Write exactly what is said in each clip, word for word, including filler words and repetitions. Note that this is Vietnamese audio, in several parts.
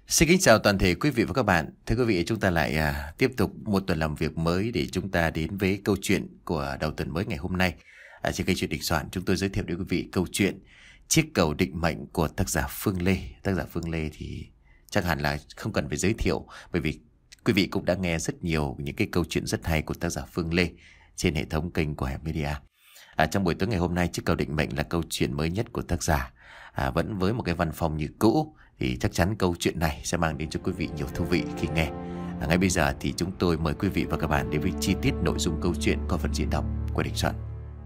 Xin kính chào toàn thể quý vị và các bạn. Thưa quý vị, chúng ta lại à, tiếp tục một tuần làm việc mới để chúng ta đến với câu chuyện của đầu tuần mới ngày hôm nay. À, trên kênh Chuyện Định Soạn, chúng tôi giới thiệu đến quý vị câu chuyện Chiếc cầu định mệnh của tác giả Phương Lê. Tác giả Phương Lê thì chắc hẳn là không cần phải giới thiệu, bởi vì quý vị cũng đã nghe rất nhiều những cái câu chuyện rất hay của tác giả Phương Lê trên hệ thống kênh của Hẻm Media. À, trong buổi tối ngày hôm nay, Chiếc cầu định mệnh là câu chuyện mới nhất của tác giả. À, vẫn với một cái văn phong như cũ, thì chắc chắn câu chuyện này sẽ mang đến cho quý vị nhiều thú vị khi nghe. À, ngay bây giờ thì chúng tôi mời quý vị và các bạn đến với chi tiết nội dung câu chuyện qua phần diễn đọc của Định Soạn.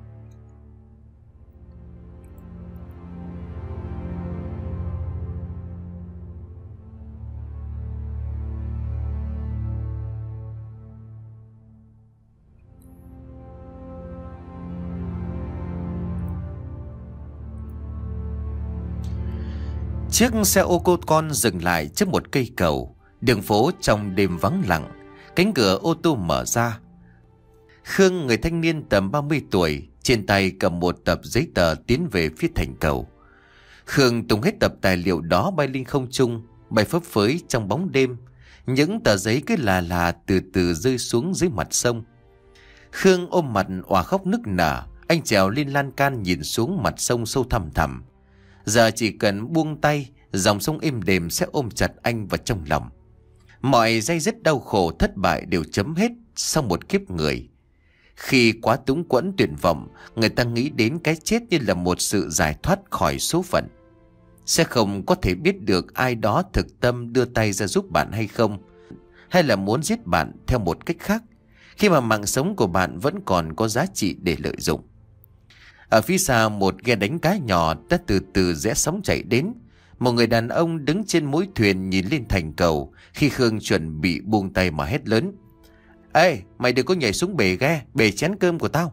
Chiếc xe ô tô con dừng lại trước một cây cầu. Đường phố trong đêm vắng lặng. Cánh cửa ô tô mở ra. Khương, người thanh niên tầm ba mươi tuổi, trên tay cầm một tập giấy tờ tiến về phía thành cầu. Khương tung hết tập tài liệu đó bay lên không trung, bay phấp phới trong bóng đêm. Những tờ giấy cứ là là từ từ rơi xuống dưới mặt sông. Khương ôm mặt òa khóc nức nở. Anh trèo lên lan can nhìn xuống mặt sông sâu thẳm thẳm. Giờ chỉ cần buông tay, dòng sông êm đềm sẽ ôm chặt anh vào trong lòng. Mọi day dứt đau khổ thất bại đều chấm hết sau một kiếp người. Khi quá túng quẫn tuyệt vọng, người ta nghĩ đến cái chết như là một sự giải thoát khỏi số phận. Sẽ không có thể biết được ai đó thực tâm đưa tay ra giúp bạn hay không, hay là muốn giết bạn theo một cách khác, khi mà mạng sống của bạn vẫn còn có giá trị để lợi dụng. Ở phía xa, một ghe đánh cá nhỏ đã từ từ rẽ sóng chạy đến. Một người đàn ông đứng trên mũi thuyền nhìn lên thành cầu. Khi Khương chuẩn bị buông tay mà hét lớn: "Ê, mày đừng có nhảy xuống bể ghe, bể chén cơm của tao."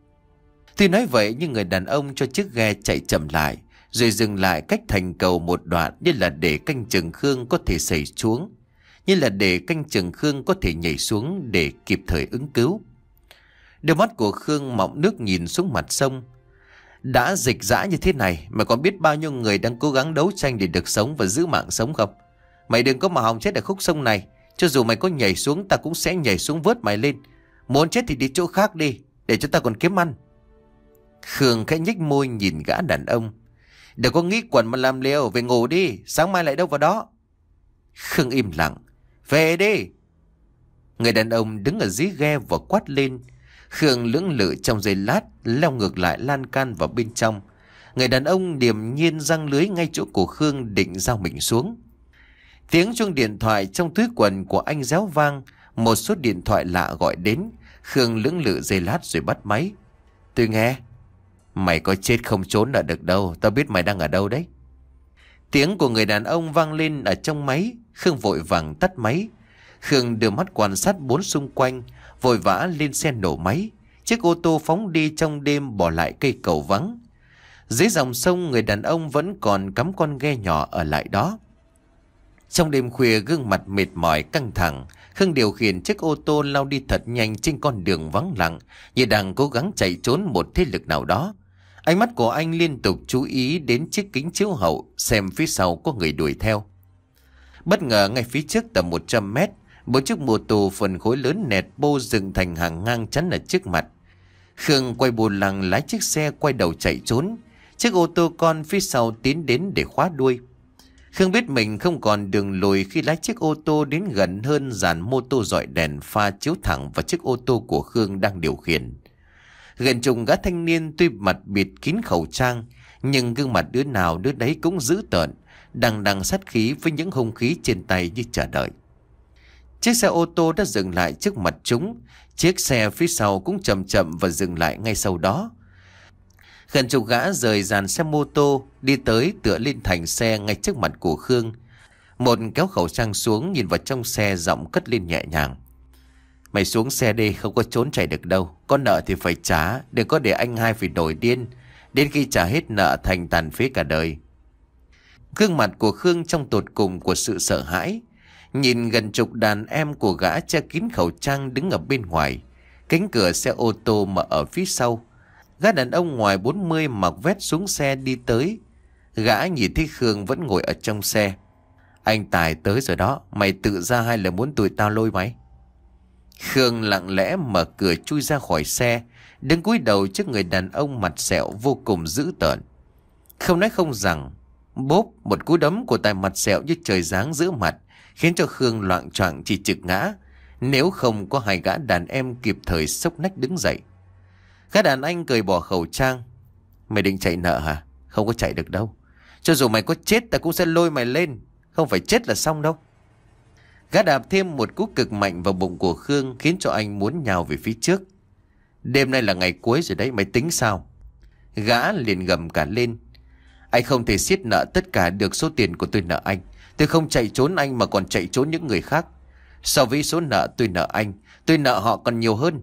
Tuy nói vậy nhưng người đàn ông cho chiếc ghe chạy chậm lại, rồi dừng lại cách thành cầu một đoạn, như là để canh chừng Khương có thể xảy xuống, như là để canh chừng Khương có thể nhảy xuống để kịp thời ứng cứu. Đôi mắt của Khương mọng nước nhìn xuống mặt sông. Đã dịch dã như thế này mà còn biết bao nhiêu người đang cố gắng đấu tranh để được sống và giữ mạng sống không? Mày đừng có mà hòng chết ở khúc sông này. Cho dù mày có nhảy xuống, ta cũng sẽ nhảy xuống vớt mày lên. Muốn chết thì đi chỗ khác đi, để cho ta còn kiếm ăn. Khương khẽ nhếch môi nhìn gã đàn ông. Đừng có nghĩ quẩn mà làm liều, về ngủ đi, sáng mai lại đâu vào đó. Khương im lặng. Về đi. Người đàn ông đứng ở dưới ghe và quát lên. Khương lưỡng lự trong giây lát, leo ngược lại lan can vào bên trong. Người đàn ông điềm nhiên giăng lưới ngay chỗ của Khương, định giao mình xuống. Tiếng chuông điện thoại trong túi quần của anh réo vang. Một số điện thoại lạ gọi đến. Khương lưỡng lự giây lát rồi bắt máy. "Tôi nghe." "Mày có chết không trốn ở được đâu, tao biết mày đang ở đâu đấy." Tiếng của người đàn ông vang lên ở trong máy. Khương vội vàng tắt máy. Khương đưa mắt quan sát bốn xung quanh, vội vã lên xe nổ máy. Chiếc ô tô phóng đi trong đêm, bỏ lại cây cầu vắng. Dưới dòng sông, người đàn ông vẫn còn cắm con ghe nhỏ ở lại đó. Trong đêm khuya, gương mặt mệt mỏi căng thẳng, Khương điều khiển chiếc ô tô lao đi thật nhanh trên con đường vắng lặng, như đang cố gắng chạy trốn một thế lực nào đó. Ánh mắt của anh liên tục chú ý đến chiếc kính chiếu hậu, xem phía sau có người đuổi theo. Bất ngờ ngay phía trước tầm một trăm mét, một chiếc mô tô phần khối lớn nẹt bô dừng thành hàng ngang chắn ở trước mặt. Khương quay bù lằng lái chiếc xe quay đầu chạy trốn. Chiếc ô tô con phía sau tiến đến để khóa đuôi. Khương biết mình không còn đường lùi khi lái chiếc ô tô đến gần hơn dàn mô tô rọi đèn pha chiếu thẳng vào chiếc ô tô của Khương đang điều khiển. Gần chục gã thanh niên tuy mặt bịt kín khẩu trang, nhưng gương mặt đứa nào đứa đấy cũng dữ tợn, đằng đằng sát khí với những hung khí trên tay như chờ đợi. Chiếc xe ô tô đã dừng lại trước mặt chúng. Chiếc xe phía sau cũng chậm chậm và dừng lại ngay sau đó. Gần chục gã rời dàn xe mô tô, đi tới tựa lên thành xe ngay trước mặt của Khương. Một kéo khẩu trang xuống, nhìn vào trong xe, giọng cất lên nhẹ nhàng: "Mày xuống xe đi, không có trốn chạy được đâu. Có nợ thì phải trả, đừng có để anh hai phải nổi điên. Đến khi trả hết nợ thành tàn phế cả đời." Gương mặt của Khương trong tột cùng của sự sợ hãi. Nhìn gần chục đàn em của gã che kín khẩu trang đứng ở bên ngoài. Cánh cửa xe ô tô mở ở phía sau. Gã đàn ông ngoài bốn mươi mặc vest xuống xe đi tới. Gã nhìn thấy Khương vẫn ngồi ở trong xe. Anh Tài tới rồi đó. Mày tự ra hay là muốn tụi tao lôi mày? Khương lặng lẽ mở cửa chui ra khỏi xe, đứng cúi đầu trước người đàn ông mặt sẹo vô cùng dữ tợn. Không nói không rằng, bốp một cú đấm của Tài mặt sẹo như trời giáng giữa mặt, khiến cho Khương loạng choạng chỉ trực ngã, nếu không có hai gã đàn em kịp thời xốc nách đứng dậy. Gã đàn anh cười bỏ khẩu trang. Mày định chạy nợ hả? Không có chạy được đâu. Cho dù mày có chết ta cũng sẽ lôi mày lên. Không phải chết là xong đâu. Gã đạp thêm một cú cực mạnh vào bụng của Khương, khiến cho anh muốn nhào về phía trước. Đêm nay là ngày cuối rồi đấy, mày tính sao? Gã liền gầm cả lên. Anh không thể xiết nợ tất cả được số tiền của tôi nợ anh. Tôi không chạy trốn anh mà còn chạy trốn những người khác. So với số nợ tôi nợ anh, tôi nợ họ còn nhiều hơn.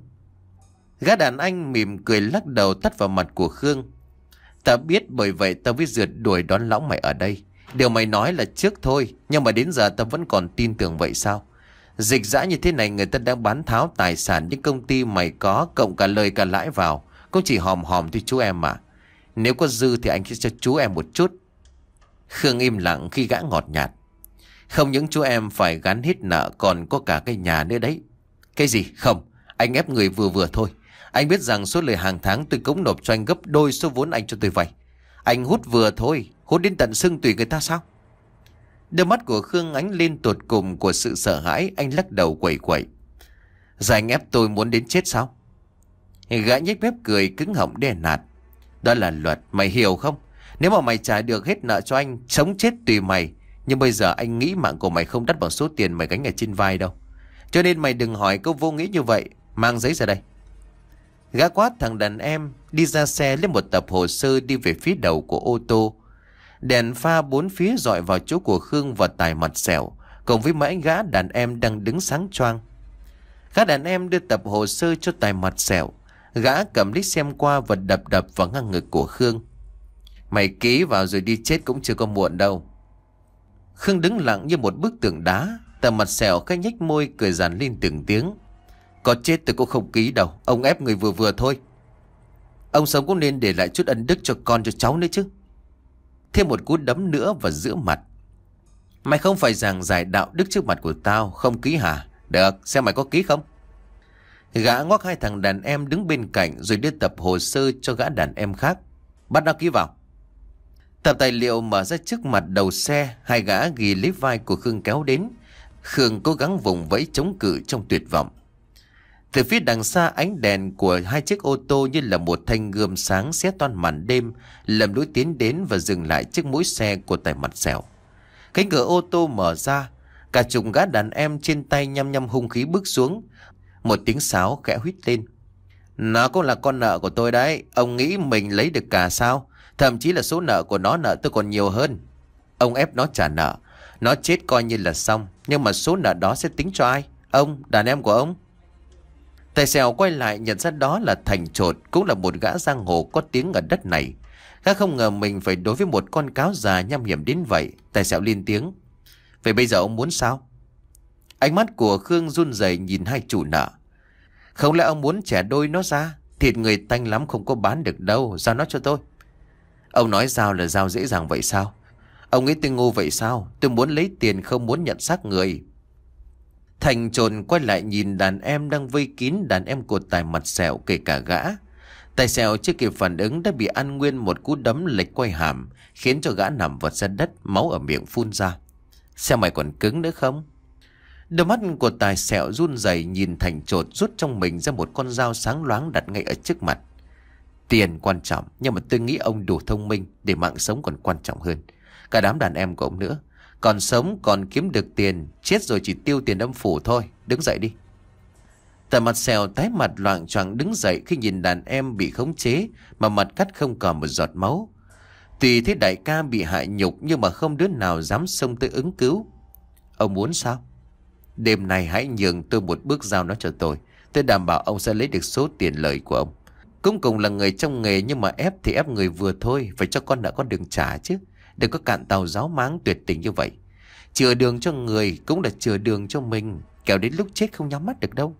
Gã đàn anh mỉm cười lắc đầu tắt vào mặt của Khương. Ta biết, bởi vậy ta mới rượt đuổi đón lõng mày ở đây. Điều mày nói là trước thôi, nhưng mà đến giờ ta vẫn còn tin tưởng vậy sao? Dịch dã như thế này người ta đang bán tháo tài sản những công ty mày có, cộng cả lời cả lãi vào, cũng chỉ hòm hòm thôi chú em mà. Nếu có dư thì anh sẽ cho chú em một chút. Khương im lặng khi gã ngọt nhạt. Không những chú em phải gắn hết nợ, còn có cả cái nhà nữa đấy. Cái gì? Không, anh ép người vừa vừa thôi. Anh biết rằng số lời hàng tháng tôi cũng nộp cho anh gấp đôi số vốn anh cho tôi vay. Anh hút vừa thôi, hút đến tận xương tùy người ta sao? Đôi mắt của Khương ánh lên tột cùng của sự sợ hãi, anh lắc đầu quẩy quẩy. Giờ anh ép tôi muốn đến chết sao? Gã nhếch mép cười cứng họng đe nạt. Đó là luật, mày hiểu không? Nếu mà mày trả được hết nợ cho anh, sống chết tùy mày. Nhưng bây giờ anh nghĩ mạng của mày không đắt bằng số tiền mày gánh ở trên vai đâu. Cho nên mày đừng hỏi câu vô nghĩa như vậy. Mang giấy ra đây. Gã quát thằng đàn em, đi ra xe lấy một tập hồ sơ đi về phía đầu của ô tô. Đèn pha bốn phía dọi vào chỗ của Khương và Tài mặt sẹo, cùng với mấy gã đàn em đang đứng sáng choang. Gã đàn em đưa tập hồ sơ cho Tài mặt sẹo. Gã cầm lấy xem qua và đập đập vào ngang ngực của Khương. Mày ký vào rồi đi chết cũng chưa có muộn đâu. Khương đứng lặng như một bức tượng đá. Tài mặt sẹo khẽ nhếch môi cười dàn lên từng tiếng. Có chết tôi cũng không ký đâu. Ông ép người vừa vừa thôi. Ông sống cũng nên để lại chút ân đức cho con cho cháu nữa chứ. Thêm một cú đấm nữa vào giữa mặt. Mày không phải giảng giải đạo đức trước mặt của tao. Không ký hả? Được, xem mày có ký không. Gã ngoắc hai thằng đàn em đứng bên cạnh, rồi đưa tập hồ sơ cho gã đàn em khác. Bắt nó ký vào. Tập tài liệu mở ra trước mặt đầu xe. Hai gã ghi lấy vai của Khương kéo đến. Khương cố gắng vùng vẫy chống cự trong tuyệt vọng. Từ phía đằng xa, ánh đèn của hai chiếc ô tô như là một thanh gươm sáng xé toan màn đêm, lầm lũi tiến đến và dừng lại trước mũi xe của Tài mặt sẹo. Cánh cửa ô tô mở ra, cả chục gã đàn em trên tay nhăm nhăm hung khí bước xuống. Một tiếng sáo khẽ huýt lên. Nó cũng là con nợ của tôi đấy. Ông nghĩ mình lấy được cả sao? Thậm chí là số nợ của nó nợ tôi còn nhiều hơn. Ông ép nó trả nợ, nó chết coi như là xong. Nhưng mà số nợ đó sẽ tính cho ai? Ông, đàn em của ông. Tài xèo quay lại nhận ra đó là Thành Trột, cũng là một gã giang hồ có tiếng ở đất này. Gã không ngờ mình phải đối với một con cáo già nham hiểm đến vậy. Tài xèo lên tiếng. Vậy bây giờ ông muốn sao? Ánh mắt của Khương run rẩy nhìn hai chủ nợ. Không lẽ ông muốn chẻ đôi nó ra? Thịt người tanh lắm không có bán được đâu. Giao nó cho tôi. Ông nói giao là giao dễ dàng vậy sao? Ông nghĩ tôi ngu vậy sao? Tôi muốn lấy tiền không muốn nhận xác người. Thành Trồn quay lại nhìn đàn em đang vây kín đàn em của Tài mặt sẹo, kể cả gã. Tài sẹo chưa kịp phản ứng đã bị ăn nguyên một cú đấm lệch quay hàm, khiến cho gã nằm vật ra đất, máu ở miệng phun ra. Xem mày còn cứng nữa không? Đôi mắt của Tài sẹo run rẩy nhìn Thành Trột rút trong mình ra một con dao sáng loáng đặt ngay ở trước mặt. Tiền quan trọng, nhưng mà tôi nghĩ ông đủ thông minh để mạng sống còn quan trọng hơn. Cả đám đàn em của ông nữa. Còn sống còn kiếm được tiền, chết rồi chỉ tiêu tiền âm phủ thôi. Đứng dậy đi. Tài mặt sẹo tái mặt loạng choạng đứng dậy khi nhìn đàn em bị khống chế mà mặt cắt không còn một giọt máu. Tùy thấy đại ca bị hại nhục nhưng mà không đứa nào dám xông tới ứng cứu. Ông muốn sao? Đêm nay hãy nhường tôi một bước giao nó cho tôi. Tôi đảm bảo ông sẽ lấy được số tiền lời của ông. Cũng cùng là người trong nghề, nhưng mà ép thì ép người vừa thôi. Phải cho con nợ con đường trả chứ. Đừng có cạn tàu giáo máng tuyệt tình như vậy. Chừa đường cho người cũng là chừa đường cho mình. Kẻo đến lúc chết không nhắm mắt được đâu.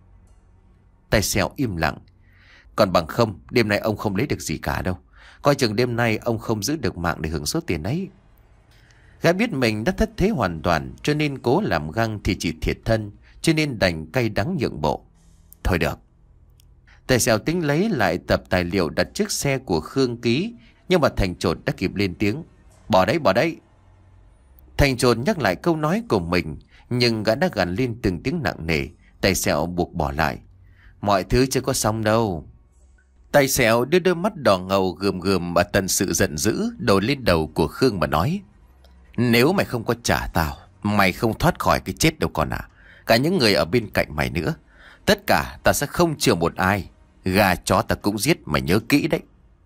Tài xèo im lặng. Còn bằng không, đêm nay ông không lấy được gì cả đâu. Coi chừng đêm nay ông không giữ được mạng để hưởng số tiền ấy. Gã biết mình đã thất thế hoàn toàn, cho nên cố làm găng thì chỉ thiệt thân, cho nên đành cay đắng nhượng bộ. Thôi được. Tài xèo tính lấy lại tập tài liệu đặt trước xe của Khương ký, nhưng mà Thành Trột đã kịp lên tiếng. Bỏ đấy, bỏ đấy. Thành Trột nhắc lại câu nói của mình, nhưng gã đã gằn lên từng tiếng nặng nề. Tài xèo buộc bỏ lại. Mọi thứ chưa có xong đâu. Tài xèo đưa đôi mắt đỏ ngầu gườm gườm và tận sự giận dữ đổ lên đầu của Khương mà nói. Nếu mày không có trả tao, mày không thoát khỏi cái chết đâu con à. Cả những người ở bên cạnh mày nữa. Tất cả ta sẽ không chừa một ai. Gà chó ta cũng giết, mày nhớ kỹ đấy.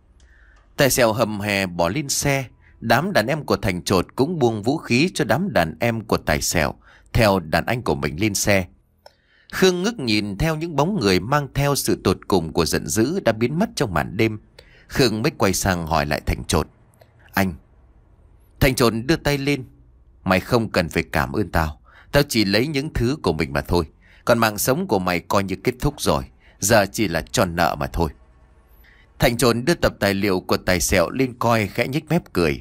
Tài xèo hầm hè bỏ lên xe. Đám đàn em của Thành Trột cũng buông vũ khí cho đám đàn em của Tài xèo theo đàn anh của mình lên xe. Khương ngước nhìn theo những bóng người mang theo sự tột cùng của giận dữ đã biến mất trong màn đêm. Khương mới quay sang hỏi lại Thành Trột. Anh. Thành Trột đưa tay lên. Mày không cần phải cảm ơn tao. Tao chỉ lấy những thứ của mình mà thôi. Còn mạng sống của mày coi như kết thúc rồi. Giờ chỉ là tròn nợ mà thôi. Thành Trột đưa tập tài liệu của Tài xèo lên coi, khẽ nhếch mép cười.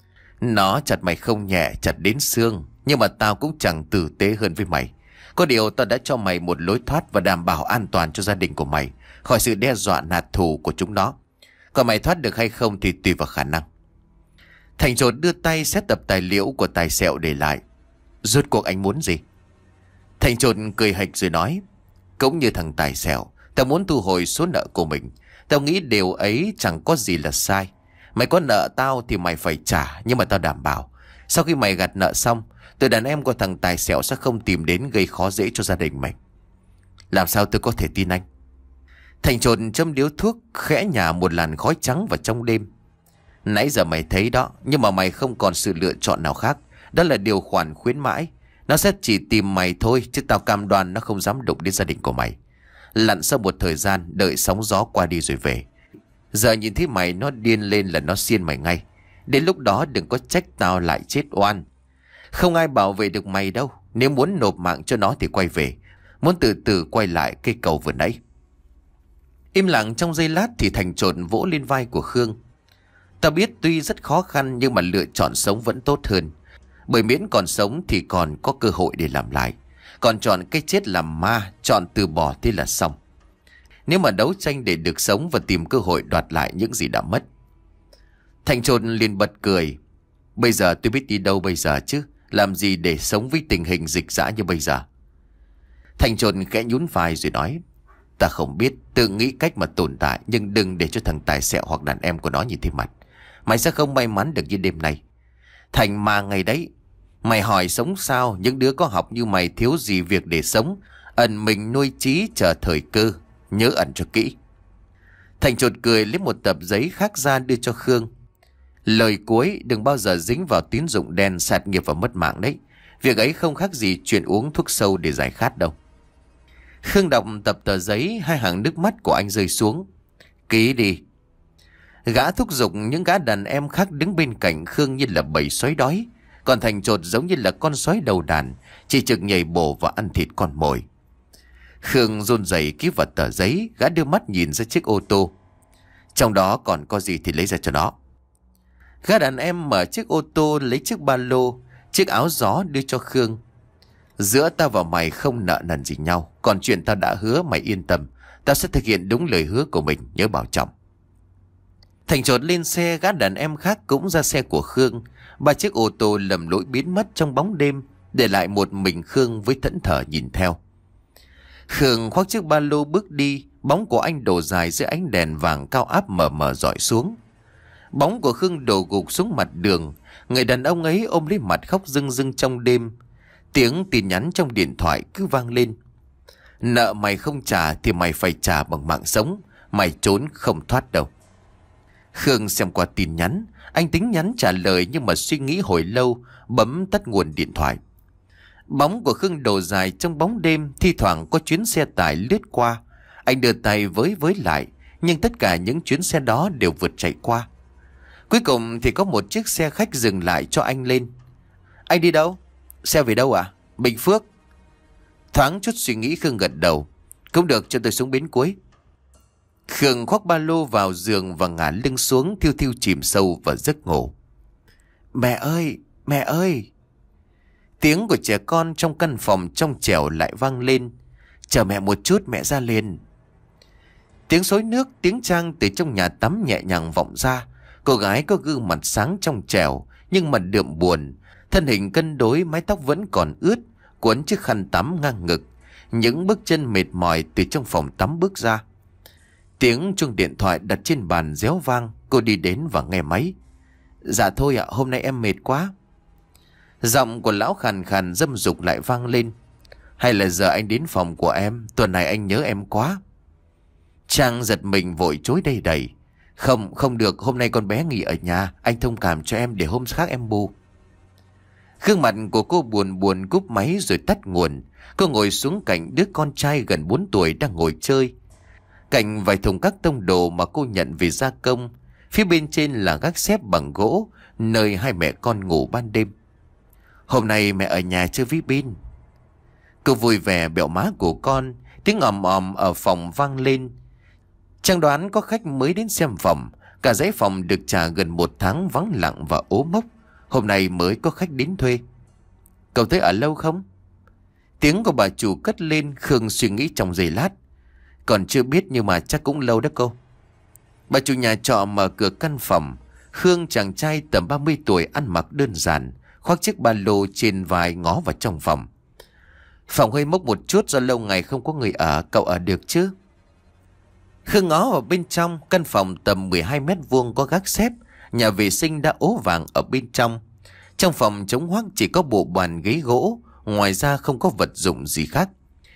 Nó chặt mày không nhẹ, chặt đến xương. Nhưng mà tao cũng chẳng tử tế hơn với mày. Có điều tao đã cho mày một lối thoát và đảm bảo an toàn cho gia đình của mày khỏi sự đe dọa nạt thù của chúng nó. Còn mày thoát được hay không thì tùy vào khả năng. Thành Trột đưa tay xét tập tài liệu của Tài xèo để lại. Rốt cuộc anh muốn gì? Thành Trột cười hạch rồi nói. Cũng như thằng Tài xèo, tao muốn thu hồi số nợ của mình. Tao nghĩ điều ấy chẳng có gì là sai. Mày có nợ tao thì mày phải trả. Nhưng mà tao đảm bảo sau khi mày gặt nợ xong, tụi đàn em của thằng Tài xèo sẽ không tìm đến gây khó dễ cho gia đình mày. Làm sao tôi có thể tin anh? Thành Trột châm điếu thuốc, khẽ nhả một làn khói trắng vào trong đêm. Nãy giờ mày thấy đó, nhưng mà mày không còn sự lựa chọn nào khác. Đó là điều khoản khuyến mãi. Nó sẽ chỉ tìm mày thôi, chứ tao cam đoan nó không dám đụng đến gia đình của mày. Lặn sau một thời gian, đợi sóng gió qua đi rồi về. Giờ nhìn thấy mày nó điên lên là nó xiên mày ngay. Đến lúc đó đừng có trách tao lại chết oan. Không ai bảo vệ được mày đâu. Nếu muốn nộp mạng cho nó thì quay về. Muốn từ từ quay lại cây cầu vừa nãy. Im lặng trong giây lát thì Thành Trột vỗ lên vai của Khương. Tao biết tuy rất khó khăn nhưng mà lựa chọn sống vẫn tốt hơn. Bởi miễn còn sống thì còn có cơ hội để làm lại. Còn chọn cái chết làm ma, chọn từ bỏ thì là xong. Nếu mà đấu tranh để được sống và tìm cơ hội đoạt lại những gì đã mất. Thành Trột liền bật cười. Bây giờ tôi biết đi đâu bây giờ chứ. Làm gì để sống với tình hình dịch dã như bây giờ. Thành Trột khẽ nhún vai rồi nói. Ta không biết, tự nghĩ cách mà tồn tại. Nhưng đừng để cho thằng Tài xèo hoặc đàn em của nó nhìn thấy mặt. Mày sẽ không may mắn được như đêm nay. Thành mà ngày đấy. Mày hỏi sống sao? Những đứa có học như mày thiếu gì việc để sống. Ẩn mình nuôi trí chờ thời cơ. Nhớ ẩn cho kỹ. Thành Trột cười lấy một tập giấy khác ra đưa cho Khương. Lời cuối, đừng bao giờ dính vào tín dụng đen, sạt nghiệp và mất mạng đấy. Việc ấy không khác gì chuyện uống thuốc sâu để giải khát đâu. Khương đọc tập tờ giấy, hai hàng nước mắt của anh rơi xuống. Ký đi. Gã thúc giục những gã đàn em khác đứng bên cạnh Khương như là bầy sói đói. Còn Thành Trột giống như là con sói đầu đàn, chỉ trực nhảy bổ và ăn thịt con mồi. Khương run rẩy ký vào tờ giấy, gã đưa mắt nhìn ra chiếc ô tô. Trong đó còn có gì thì lấy ra cho nó. Gã đàn em mở chiếc ô tô, lấy chiếc ba lô, chiếc áo gió đưa cho Khương. Giữa tao và mày không nợ nần gì nhau. Còn chuyện tao đã hứa mày yên tâm. Tao sẽ thực hiện đúng lời hứa của mình, nhớ bảo trọng. Thành Trột lên xe, gã đàn em khác cũng ra xe của Khương. Ba chiếc ô tô lầm lỗi biến mất trong bóng đêm, để lại một mình Khương với thẫn thờ nhìn theo. Khương khoác chiếc ba lô bước đi. Bóng của anh đổ dài dưới ánh đèn vàng cao áp mờ mờ dọi xuống. Bóng của Khương đổ gục xuống mặt đường. Người đàn ông ấy ôm lấy mặt khóc rưng rưng trong đêm. Tiếng tin nhắn trong điện thoại cứ vang lên. Nợ mày không trả thì mày phải trả bằng mạng sống. Mày trốn không thoát đâu. Khương xem qua tin nhắn. Anh tính nhắn trả lời nhưng mà suy nghĩ hồi lâu, bấm tắt nguồn điện thoại. Bóng của Khương đổ dài trong bóng đêm. Thi thoảng có chuyến xe tải lướt qua. Anh đưa tay với với lại, nhưng tất cả những chuyến xe đó đều vượt chạy qua. Cuối cùng thì có một chiếc xe khách dừng lại cho anh lên. Anh đi đâu? Xe về đâu à? Bình Phước. Thoáng chút suy nghĩ Khương gật đầu. Cũng được, cho tôi xuống bến cuối. Khương khoác ba lô vào giường và ngả lưng xuống, thiêu thiêu chìm sâu vào giấc ngủ. Mẹ ơi, Mẹ ơi! Tiếng của trẻ con trong căn phòng trong trẻo lại vang lên. Chờ mẹ một chút, mẹ ra liền. Tiếng xối nước, tiếng Trang từ trong nhà tắm nhẹ nhàng vọng ra. Cô gái có gương mặt sáng trong trẻo nhưng mặt đượm buồn. Thân hình cân đối, mái tóc vẫn còn ướt, cuốn chiếc khăn tắm ngang ngực. Những bước chân mệt mỏi từ trong phòng tắm bước ra. Tiếng chuông điện thoại đặt trên bàn réo vang. Cô đi đến và nghe máy. Dạ thôi ạ, hôm nay em mệt quá. Giọng của lão khàn khàn dâm dục lại vang lên. Hay là giờ anh đến phòng của em, tuần này anh nhớ em quá. Trang giật mình vội chối đầy đầy. Không, không được, hôm nay con bé nghỉ ở nhà, anh thông cảm cho em để hôm khác em bù. Gương mặt của cô buồn buồn cúp máy rồi tắt nguồn. Cô ngồi xuống cạnh đứa con trai gần bốn tuổi đang ngồi chơi. Cạnh vài thùng các tông đồ mà cô nhận về gia công. Phía bên trên là gác xếp bằng gỗ, nơi hai mẹ con ngủ ban đêm. Hôm nay mẹ ở nhà chơi với Bin. Cô vui vẻ bẹo má của con. Tiếng òm òm ở phòng vang lên. Trang đoán có khách mới đến xem phòng. Cả dãy phòng được trả gần một tháng vắng lặng và ố mốc. Hôm nay mới có khách đến thuê. Cậu tới ở lâu không? Tiếng của bà chủ cất lên. Khương suy nghĩ trong giây lát. Còn chưa biết nhưng mà chắc cũng lâu đó cô. Bà chủ nhà trọ mở cửa căn phòng. Khương chàng trai tầm ba mươi tuổi ăn mặc đơn giản, khoác chiếc ba lô trên vai ngó vào trong phòng. Phòng hơi mốc một chút do lâu ngày không có người ở, cậu ở được chứ? Khương ngó vào bên trong. Căn phòng tầm mười hai mét vuông có gác xếp. Nhà vệ sinh đã ố vàng ở bên trong. Trong phòng trống hoác chỉ có bộ bàn ghế gỗ. Ngoài ra không có vật dụng gì khác.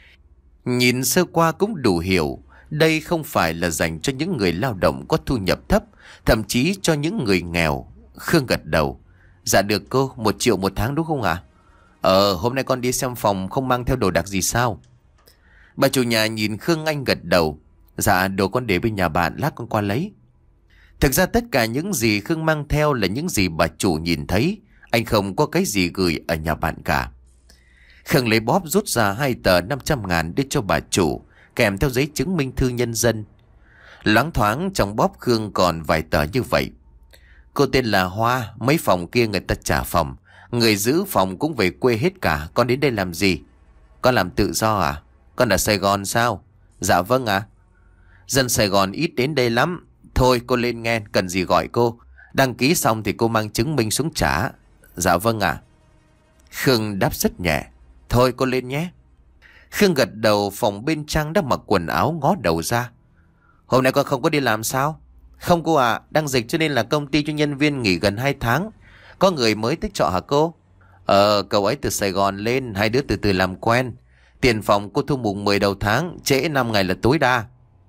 Nhìn sơ qua cũng đủ hiểu. Đây không phải là dành cho những người lao động có thu nhập thấp, thậm chí cho những người nghèo. Khương gật đầu. Dạ được cô, một triệu một tháng đúng không ạ? Ờ, hôm nay con đi xem phòng không mang theo đồ đạc gì sao? Bà chủ nhà nhìn Khương Anh gật đầu. Dạ, đồ con để bên nhà bạn, lát con qua lấy. Thực ra tất cả những gì Khương mang theo là những gì bà chủ nhìn thấy. Anh không có cái gì gửi ở nhà bạn cả. Khương lấy bóp rút ra hai tờ năm trăm ngàn đưa cho bà chủ, kèm theo giấy chứng minh thư nhân dân. Loáng thoáng trong bóp Khương còn vài tờ như vậy. Cô tên là Hoa, mấy phòng kia người ta trả phòng. Người giữ phòng cũng về quê hết cả. Con đến đây làm gì? Con làm tự do à? Con ở Sài Gòn sao? Dạ vâng ạ. Dân Sài Gòn ít đến đây lắm. Thôi cô lên nghe, cần gì gọi cô. Đăng ký xong thì cô mang chứng minh xuống trả. Dạ vâng ạ. Khương đáp rất nhẹ. Thôi cô lên nhé. Khương gật đầu. Phòng bên Trang đang mặc quần áo ngó đầu ra. Hôm nay con không có đi làm sao? Không cô ạ, à, đang dịch cho nên là công ty cho nhân viên nghỉ gần hai tháng. Có người mới tới trọ hả cô? Ờ, cậu ấy từ Sài Gòn lên, hai đứa từ từ làm quen. Tiền phòng cô thu mùng mười đầu tháng, trễ năm ngày là tối đa.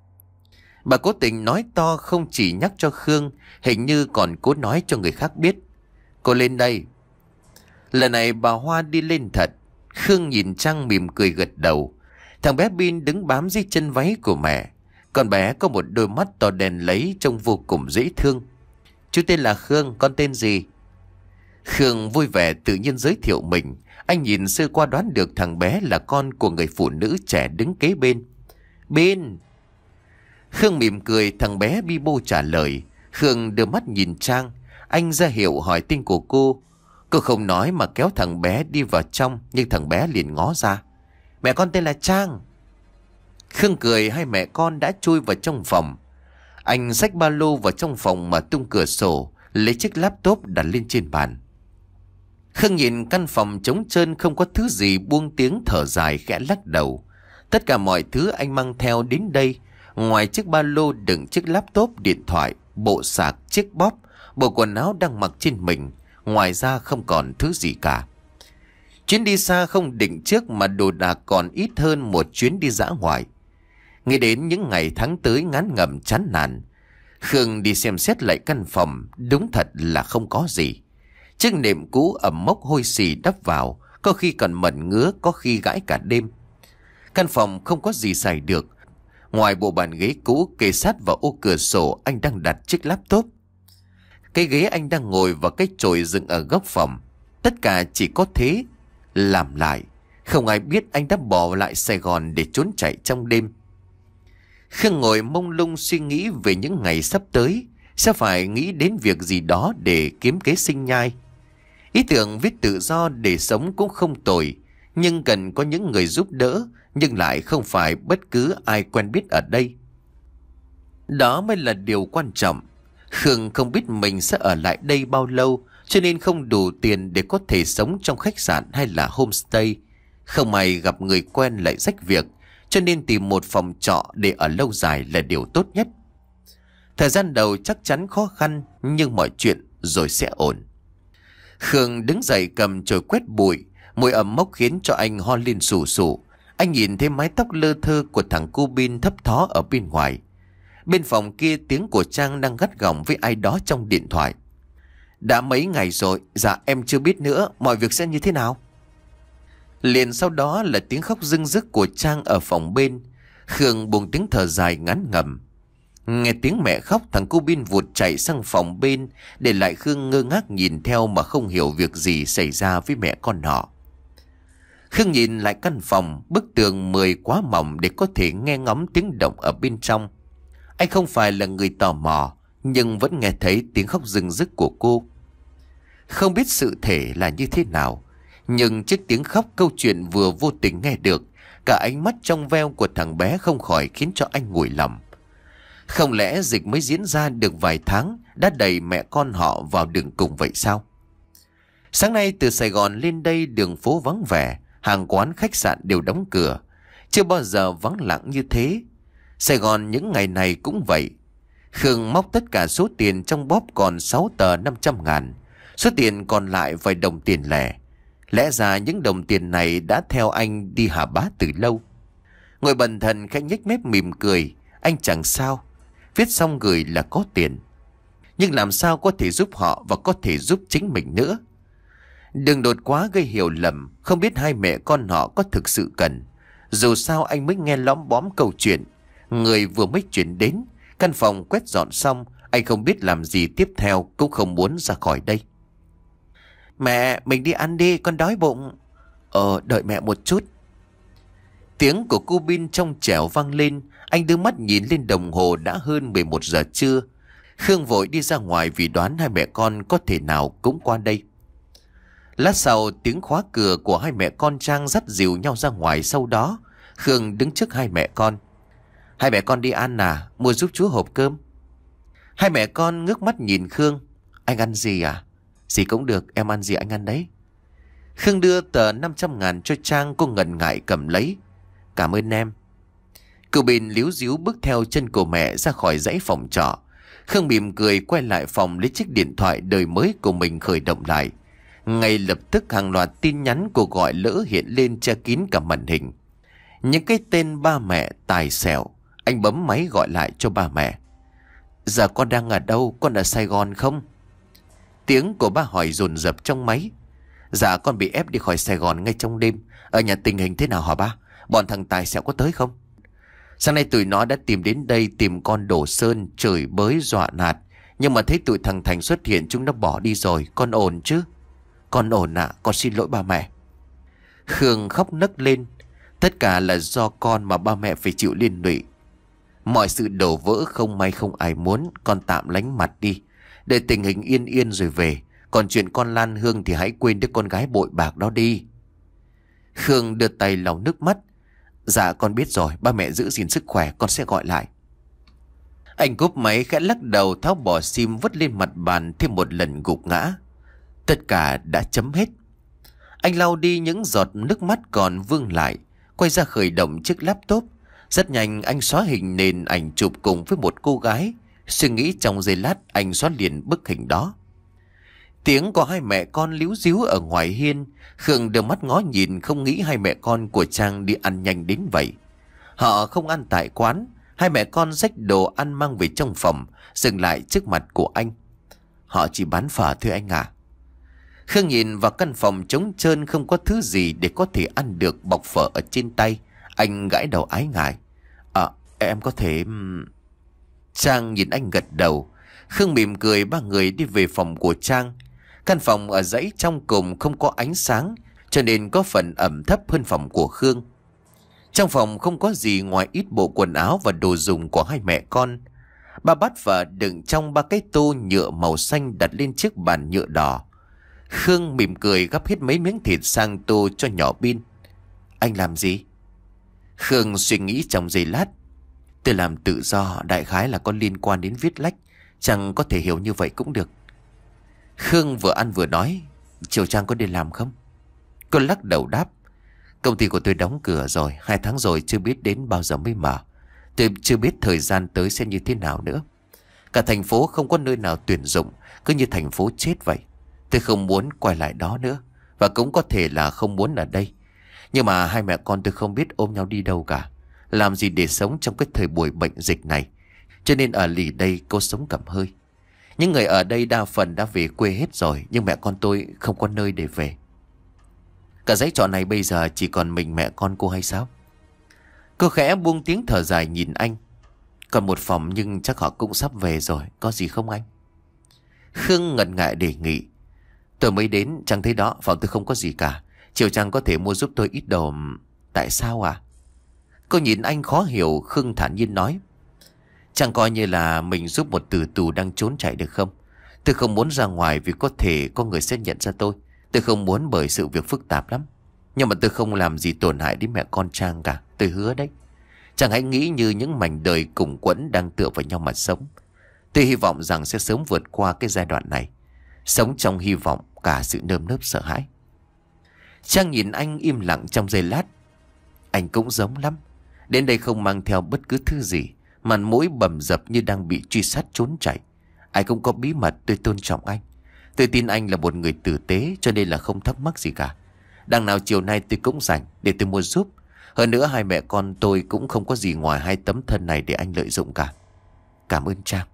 Bà cố tình nói to không chỉ nhắc cho Khương, hình như còn cố nói cho người khác biết. Cô lên đây. Lần này bà Hoa đi lên thật. Khương nhìn Trang mỉm cười gật đầu. Thằng bé Bin đứng bám dưới chân váy của mẹ. Con bé có một đôi mắt to đèn lấy trông vô cùng dễ thương. Chú tên là Khương, con tên gì? Khương vui vẻ tự nhiên giới thiệu mình. Anh nhìn sơ qua đoán được thằng bé là con của người phụ nữ trẻ đứng kế bên. Bin. Khương mỉm cười, thằng bé bi bô trả lời. Khương đưa mắt nhìn Trang. Anh ra hiệu hỏi tên của cô. Cô không nói mà kéo thằng bé đi vào trong. Nhưng thằng bé liền ngó ra. Mẹ con tên là Trang. Khương cười, hai mẹ con đã chui vào trong phòng. Anh xách ba lô vào trong phòng mà tung cửa sổ, lấy chiếc laptop đặt lên trên bàn. Khương nhìn căn phòng trống trơn không có thứ gì, buông tiếng thở dài khẽ lắc đầu. Tất cả mọi thứ anh mang theo đến đây, ngoài chiếc ba lô đựng chiếc laptop, điện thoại, bộ sạc, chiếc bóp, bộ quần áo đang mặc trên mình, ngoài ra không còn thứ gì cả. Chuyến đi xa không định trước mà đồ đạc còn ít hơn một chuyến đi dã ngoại. Nghĩ đến những ngày tháng tới ngán ngẩm chán nản, Khương đi xem xét lại căn phòng. Đúng thật là không có gì. Chiếc nệm cũ ẩm mốc hôi xì đắp vào, có khi còn mẩn ngứa, có khi gãi cả đêm. Căn phòng không có gì xài được. Ngoài bộ bàn ghế cũ kề sát vào ô cửa sổ, anh đang đặt chiếc laptop. Cái ghế anh đang ngồi và cái chổi dựng ở góc phòng. Tất cả chỉ có thế. Làm lại. Không ai biết anh đã bỏ lại Sài Gòn để trốn chạy trong đêm. Khương ngồi mông lung suy nghĩ về những ngày sắp tới. Sẽ phải nghĩ đến việc gì đó để kiếm kế sinh nhai. Ý tưởng viết tự do để sống cũng không tồi, nhưng cần có những người giúp đỡ, nhưng lại không phải bất cứ ai quen biết ở đây. Đó mới là điều quan trọng. Khương không biết mình sẽ ở lại đây bao lâu, cho nên không đủ tiền để có thể sống trong khách sạn hay là homestay. Không may gặp người quen lại rách việc, cho nên tìm một phòng trọ để ở lâu dài là điều tốt nhất. Thời gian đầu chắc chắn khó khăn, nhưng mọi chuyện rồi sẽ ổn. Khương đứng dậy cầm chổi quét bụi, mùi ẩm mốc khiến cho anh ho lên sù sù. Anh nhìn thấy mái tóc lơ thơ của thằng cu Bin thấp thó ở bên ngoài. Bên phòng kia tiếng của Trang đang gắt gỏng với ai đó trong điện thoại. Đã mấy ngày rồi, dạ em chưa biết nữa, mọi việc sẽ như thế nào? Liền sau đó là tiếng khóc rưng rức của Trang ở phòng bên. Khương buông tiếng thở dài ngắn ngẩm. Nghe tiếng mẹ khóc, thằng cu Bin vụt chạy sang phòng bên, để lại Khương ngơ ngác nhìn theo mà không hiểu việc gì xảy ra với mẹ con họ. Khương nhìn lại căn phòng, bức tường mười quá mỏng để có thể nghe ngóng tiếng động ở bên trong. Anh không phải là người tò mò, nhưng vẫn nghe thấy tiếng khóc rưng rức của cô. Không biết sự thể là như thế nào, nhưng trước tiếng khóc câu chuyện vừa vô tình nghe được, cả ánh mắt trong veo của thằng bé không khỏi khiến cho anh nguội lòng. Không lẽ dịch mới diễn ra được vài tháng đã đẩy mẹ con họ vào đường cùng vậy sao? Sáng nay từ Sài Gòn lên đây đường phố vắng vẻ, hàng quán khách sạn đều đóng cửa. Chưa bao giờ vắng lặng như thế. Sài Gòn những ngày này cũng vậy. Khương móc tất cả số tiền trong bóp còn sáu tờ năm trăm ngàn. Số tiền còn lại vài đồng tiền lẻ. Lẽ ra những đồng tiền này đã theo anh đi Hà Bá từ lâu. Ngồi bần thần khẽ nhếch mép mỉm cười. Anh chẳng sao. Viết xong gửi là có tiền. Nhưng làm sao có thể giúp họ và có thể giúp chính mình nữa? Đừng đột quá gây hiểu lầm. Không biết hai mẹ con họ có thực sự cần. Dù sao anh mới nghe lõm bóm câu chuyện. Người vừa mới chuyển đến. Căn phòng quét dọn xong. Anh không biết làm gì tiếp theo, cũng không muốn ra khỏi đây. Mẹ, mình đi ăn đi, con đói bụng. Ờ, đợi mẹ một chút. Tiếng của cô Bin trong trẻo vang lên. Anh đưa mắt nhìn lên đồng hồ đã hơn mười một giờ trưa. Khương vội đi ra ngoài vì đoán hai mẹ con có thể nào cũng qua đây. Lát sau tiếng khóa cửa của hai mẹ con Trang dắt dìu nhau ra ngoài. Sau đó Khương đứng trước hai mẹ con. Hai mẹ con đi ăn à? Mua giúp chú hộp cơm. Hai mẹ con ngước mắt nhìn Khương. Anh ăn gì à? Gì cũng được, em ăn gì anh ăn đấy. Khương đưa tờ năm trăm ngàn cho Trang. Cô ngần ngại cầm lấy. Cảm ơn em. Cậu Bình líu díu bước theo chân của mẹ ra khỏi dãy phòng trọ. Khương mỉm cười quay lại phòng lấy chiếc điện thoại đời mới của mình khởi động lại. Ngay lập tức hàng loạt tin nhắn cuộc gọi lỡ hiện lên che kín cả màn hình. Những cái tên ba mẹ tài xẻo. Anh bấm máy gọi lại cho ba mẹ. Giờ con đang ở đâu? Con ở Sài Gòn không? Tiếng của ba hỏi dồn dập trong máy. Dạ con bị ép đi khỏi Sài Gòn ngay trong đêm. Ở nhà tình hình thế nào hả ba? Bọn thằng tài xẻo có tới không? Sáng nay tụi nó đã tìm đến đây tìm con Đồ Sơn, chửi bới dọa nạt. Nhưng mà thấy tụi thằng Thành xuất hiện chúng nó bỏ đi rồi. Con ổn chứ? Con ổn ạ, à, con xin lỗi ba mẹ. Khương khóc nấc lên. Tất cả là do con mà ba mẹ phải chịu liên lụy. Mọi sự đổ vỡ không may không ai muốn. Con tạm lánh mặt đi, để tình hình yên yên rồi về. Còn chuyện con Lan Hương thì hãy quên đứa con gái bội bạc đó đi. Khương đưa tay lau nước mắt. Dạ con biết rồi, ba mẹ giữ gìn sức khỏe, con sẽ gọi lại. Anh cúp máy khẽ lắc đầu, tháo bỏ sim vứt lên mặt bàn, thêm một lần gục ngã. Tất cả đã chấm hết. Anh lau đi những giọt nước mắt còn vương lại, quay ra khởi động chiếc laptop. Rất nhanh anh xóa hình nền ảnh chụp cùng với một cô gái. Suy nghĩ trong giây lát anh xóa liền bức hình đó. Tiếng của hai mẹ con líu díu ở ngoài hiên. Khương đưa mắt ngó nhìn, không nghĩ hai mẹ con của Trang đi ăn nhanh đến vậy. Họ không ăn tại quán. Hai mẹ con xách đồ ăn mang về trong phòng, dừng lại trước mặt của anh. Họ chỉ bán phở thôi anh à? Khương nhìn vào căn phòng trống trơn, không có thứ gì để có thể ăn được, bọc phở ở trên tay. Anh gãi đầu ái ngại. À, em có thể... Trang nhìn anh gật đầu. Khương mỉm cười, ba người đi về phòng của Trang. Căn phòng ở dãy trong cùng không có ánh sáng, cho nên có phần ẩm thấp hơn phòng của Khương. Trong phòng không có gì ngoài ít bộ quần áo và đồ dùng của hai mẹ con. Ba bát phở đựng trong ba cái tô nhựa màu xanh đặt lên chiếc bàn nhựa đỏ. Khương mỉm cười gắp hết mấy miếng thịt sang tô cho nhỏ Bin. Anh làm gì? Khương suy nghĩ trong giây lát. Tôi làm tự do, đại khái là có liên quan đến viết lách. Chẳng có thể hiểu như vậy cũng được. Khương vừa ăn vừa nói. Chiều Trang có đi làm không? Cô lắc đầu đáp. Công ty của tôi đóng cửa rồi. Hai tháng rồi chưa biết đến bao giờ mới mở. Tôi chưa biết thời gian tới sẽ như thế nào nữa. Cả thành phố không có nơi nào tuyển dụng. Cứ như thành phố chết vậy. Tôi không muốn quay lại đó nữa. Và cũng có thể là không muốn ở đây. Nhưng mà hai mẹ con tôi không biết ôm nhau đi đâu cả. Làm gì để sống trong cái thời buổi bệnh dịch này. Cho nên ở lì đây cô sống cầm hơi. Những người ở đây đa phần đã về quê hết rồi. Nhưng mẹ con tôi không có nơi để về. Cả dãy trọ này bây giờ chỉ còn mình mẹ con cô hay sao? Cô khẽ buông tiếng thở dài nhìn anh. Còn một phòng nhưng chắc họ cũng sắp về rồi. Có gì không anh? Khương ngần ngại đề nghị. Tôi mới đến chẳng thấy đó. Phòng tôi không có gì cả. Chiều Trang có thể mua giúp tôi ít đồ. Tại sao à? Cô nhìn anh khó hiểu. Khương thản nhiên nói. Chẳng coi như là mình giúp một tử tù đang trốn chạy được không? Tôi không muốn ra ngoài vì có thể có người sẽ nhận ra tôi. Tôi không muốn bởi sự việc phức tạp lắm. Nhưng mà tôi không làm gì tổn hại đến mẹ con Trang cả. Tôi hứa đấy. Chẳng hãy nghĩ như những mảnh đời cùng quẫn đang tựa vào nhau mà sống. Tôi hy vọng rằng sẽ sớm vượt qua cái giai đoạn này. Sống trong hy vọng cả sự nơm nớp sợ hãi. Trang nhìn anh im lặng trong giây lát. Anh cũng giống lắm. Đến đây không mang theo bất cứ thứ gì. Mặt mũi bầm dập như đang bị truy sát trốn chạy. Ai cũng có bí mật, tôi tôn trọng anh. Tôi tin anh là một người tử tế, cho nên là không thắc mắc gì cả. Đằng nào chiều nay tôi cũng rảnh để tôi mua giúp. Hơn nữa hai mẹ con tôi cũng không có gì ngoài hai tấm thân này để anh lợi dụng cả. Cảm ơn Trang.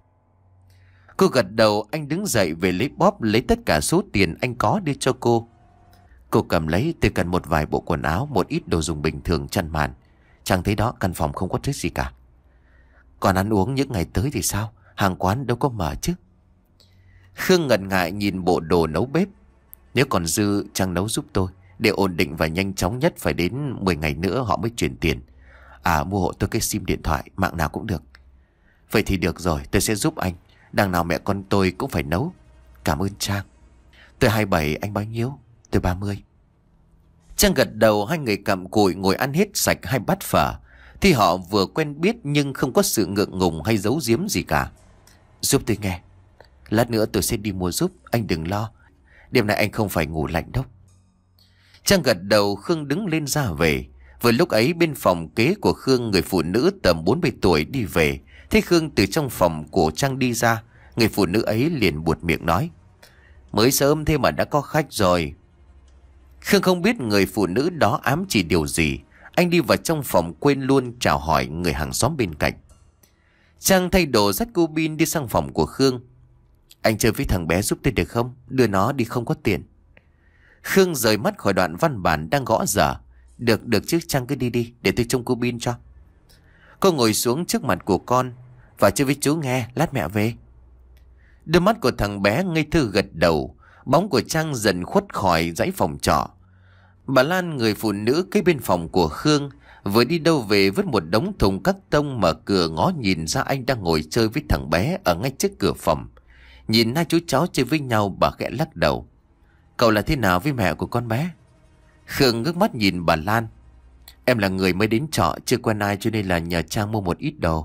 Cô gật đầu. Anh đứng dậy về lấy bóp, lấy tất cả số tiền anh có đưa cho cô. Cô cầm lấy. Tôi cần một vài bộ quần áo, một ít đồ dùng bình thường, chăn màn. Chẳng thấy đó, căn phòng không có thứ gì cả. Còn ăn uống những ngày tới thì sao? Hàng quán đâu có mở chứ? Khương ngần ngại nhìn bộ đồ nấu bếp. Nếu còn dư Trang nấu giúp tôi. Để ổn định và nhanh chóng nhất phải đến mười ngày nữa họ mới chuyển tiền. À, mua hộ tôi cái sim điện thoại, mạng nào cũng được. Vậy thì được rồi, tôi sẽ giúp anh. Đằng nào mẹ con tôi cũng phải nấu. Cảm ơn Trang. Tôi hai mươi bảy, anh bao nhiêu? Tôi ba mươi. Trang gật đầu. Hai người cặm cụi ngồi ăn hết sạch hai bát phở. Thì họ vừa quen biết nhưng không có sự ngượng ngùng hay giấu giếm gì cả. Giúp tôi nghe. Lát nữa tôi sẽ đi mua giúp, anh đừng lo. Đêm nay anh không phải ngủ lạnh đâu. Trang gật đầu. Khương đứng lên ra về. Vừa lúc ấy bên phòng kế của Khương, người phụ nữ tầm bốn mươi tuổi đi về. Thấy Khương từ trong phòng của Trang đi ra, người phụ nữ ấy liền buột miệng nói. Mới sớm thế mà đã có khách rồi. Khương không biết người phụ nữ đó ám chỉ điều gì. Anh đi vào trong phòng quên luôn chào hỏi người hàng xóm bên cạnh. Trang thay đồ dắt cô Bin đi sang phòng của Khương. Anh chơi với thằng bé giúp tôi được không? Đưa nó đi, không có tiền. Khương rời mắt khỏi đoạn văn bản đang gõ dở. Được, được chứ, Trang cứ đi đi, để tôi trông cô Bin cho. Cô ngồi xuống trước mặt của con. Và chơi với chú nghe, lát mẹ về. Đôi mắt của thằng bé ngây thơ gật đầu. Bóng của Trang dần khuất khỏi dãy phòng trọ. Bà Lan, người phụ nữ kế bên phòng của Khương, vừa đi đâu về vứt một đống thùng cắt tông, mở cửa ngó nhìn ra anh đang ngồi chơi với thằng bé ở ngay trước cửa phòng. Nhìn hai chú cháu chơi với nhau, bà khẽ lắc đầu. Cậu là thế nào với mẹ của con bé? Khương ngước mắt nhìn bà Lan. Em là người mới đến trọ, chưa quen ai cho nên là nhờ Trang mua một ít đồ.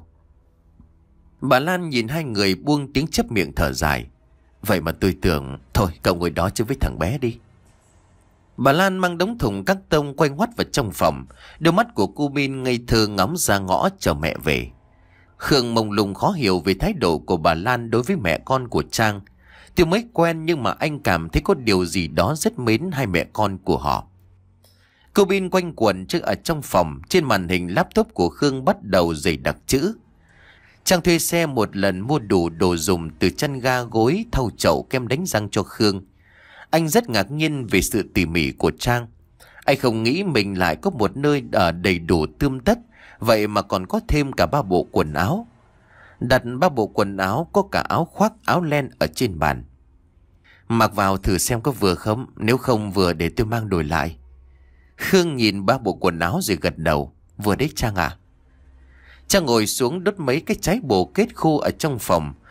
Bà Lan nhìn hai người buông tiếng chép miệng thở dài. Vậy mà tôi tưởng, thôi cậu ngồi đó chơi với thằng bé đi. Bà Lan mang đống thùng các tông quay ngoắt vào trong phòng. Đôi mắt của cô Min ngây thơ ngắm ra ngõ chờ mẹ về. Khương mông lung khó hiểu về thái độ của bà Lan đối với mẹ con của Trang. Tuy mới quen nhưng mà anh cảm thấy có điều gì đó rất mến hai mẹ con của họ. Cô Bin quanh quẩn trước ở trong phòng. Trên màn hình laptop của Khương bắt đầu dày đặc chữ. Trang thuê xe một lần mua đủ đồ dùng từ chăn ga, gối, thau chậu, kem đánh răng cho Khương. Anh rất ngạc nhiên về sự tỉ mỉ của Trang. Anh không nghĩ mình lại có một nơi ở đầy đủ tươm tất. Vậy mà còn có thêm cả ba bộ quần áo. Đặt ba bộ quần áo, có cả áo khoác, áo len ở trên bàn. Mặc vào thử xem có vừa không. Nếu không vừa để tôi mang đổi lại. Khương nhìn ba bộ quần áo rồi gật đầu. Vừa đấy Trang à? Trang ngồi xuống đốt mấy cái trái bồ kết khô ở trong phòng.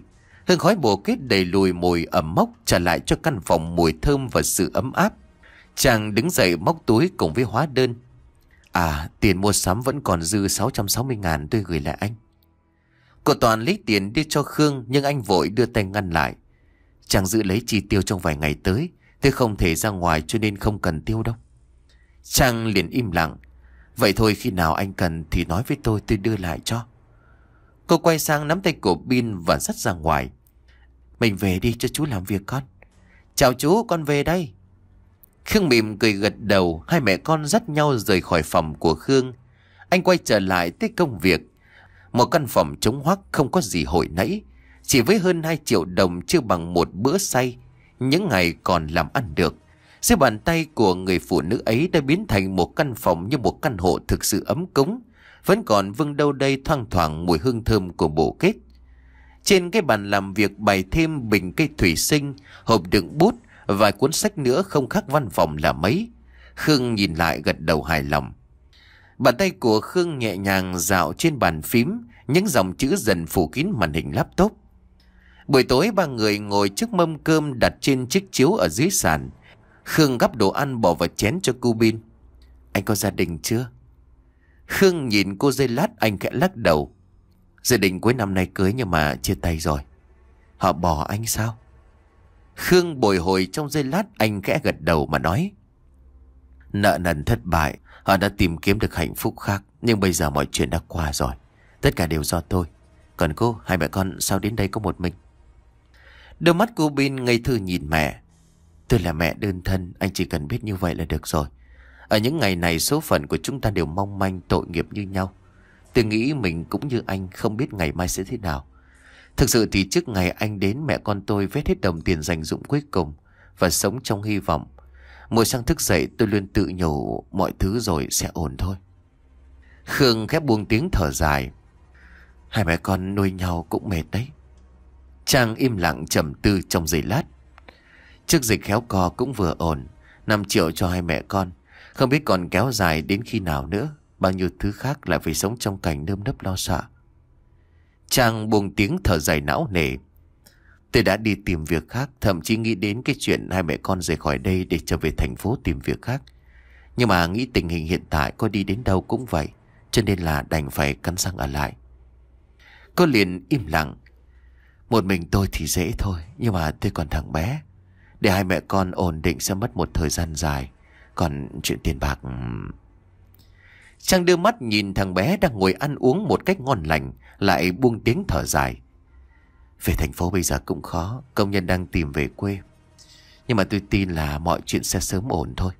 Hương khói bồ kết đầy lùi mùi ẩm mốc trả lại cho căn phòng mùi thơm và sự ấm áp. Chàng đứng dậy móc túi cùng với hóa đơn. À, tiền mua sắm vẫn còn dư sáu trăm sáu mươi ngàn, tôi gửi lại anh. Cô Toàn lấy tiền đưa cho Khương, nhưng anh vội đưa tay ngăn lại. Chàng giữ lấy chi tiêu trong vài ngày tới, tôi không thể ra ngoài cho nên không cần tiêu đâu. Chàng liền im lặng. Vậy thôi, khi nào anh cần thì nói với tôi, tôi đưa lại cho. Cô quay sang nắm tay của Bin và dắt ra ngoài. Mình về đi cho chú làm việc con. Chào chú, con về đây. Khương mỉm cười gật đầu. Hai mẹ con dắt nhau rời khỏi phòng của Khương. Anh quay trở lại tới công việc. Một căn phòng trống hoác, không có gì hồi nãy. Chỉ với hơn hai triệu đồng chưa bằng một bữa say. Những ngày còn làm ăn được, dưới bàn tay của người phụ nữ ấy đã biến thành một căn phòng như một căn hộ thực sự ấm cúng. Vẫn còn vương đâu đây thoang thoảng mùi hương thơm của bồ kết. Trên cái bàn làm việc bày thêm bình cây thủy sinh, hộp đựng bút, vài cuốn sách nữa không khác văn phòng là mấy. Khương nhìn lại gật đầu hài lòng. Bàn tay của Khương nhẹ nhàng dạo trên bàn phím, những dòng chữ dần phủ kín màn hình laptop. Buổi tối ba người ngồi trước mâm cơm đặt trên chiếc chiếu ở dưới sàn. Khương gắp đồ ăn bỏ vào chén cho cô Bin. Anh có gia đình chưa? Khương nhìn cô giây lát, anh khẽ lắc đầu. Gia đình cuối năm nay cưới nhưng mà chia tay rồi. Họ bỏ anh sao? Khương bồi hồi trong giây lát, anh khẽ gật đầu mà nói. Nợ nần thất bại, họ đã tìm kiếm được hạnh phúc khác. Nhưng bây giờ mọi chuyện đã qua rồi. Tất cả đều do tôi. Còn cô, hai mẹ con sao đến đây có một mình? Đôi mắt cô Bin ngây thơ nhìn mẹ. Tôi là mẹ đơn thân, anh chỉ cần biết như vậy là được rồi. Ở những ngày này số phận của chúng ta đều mong manh, tội nghiệp như nhau. Tôi nghĩ mình cũng như anh, không biết ngày mai sẽ thế nào. Thực sự thì trước ngày anh đến, mẹ con tôi vét hết đồng tiền dành dụm cuối cùng và sống trong hy vọng. Mỗi sáng thức dậy tôi luôn tự nhủ mọi thứ rồi sẽ ổn thôi. Khương khép buông tiếng thở dài. Hai mẹ con nuôi nhau cũng mệt đấy. Trang im lặng trầm tư trong giây lát. Trước dịch khéo co cũng vừa ổn. Năm triệu cho hai mẹ con, không biết còn kéo dài đến khi nào nữa. Bao nhiêu thứ khác lại phải sống trong cảnh nơm nớp lo sợ. Trang buông tiếng thở dài não nề. Tôi đã đi tìm việc khác, thậm chí nghĩ đến cái chuyện hai mẹ con rời khỏi đây để trở về thành phố tìm việc khác. Nhưng mà nghĩ tình hình hiện tại có đi đến đâu cũng vậy, cho nên là đành phải cắn răng ở lại. Cô liền im lặng. Một mình tôi thì dễ thôi, nhưng mà tôi còn thằng bé. Để hai mẹ con ổn định sẽ mất một thời gian dài. Còn chuyện tiền bạc... Trang đưa mắt nhìn thằng bé đang ngồi ăn uống một cách ngon lành, lại buông tiếng thở dài. Về thành phố bây giờ cũng khó, công nhân đang tìm về quê. Nhưng mà tôi tin là mọi chuyện sẽ sớm ổn thôi.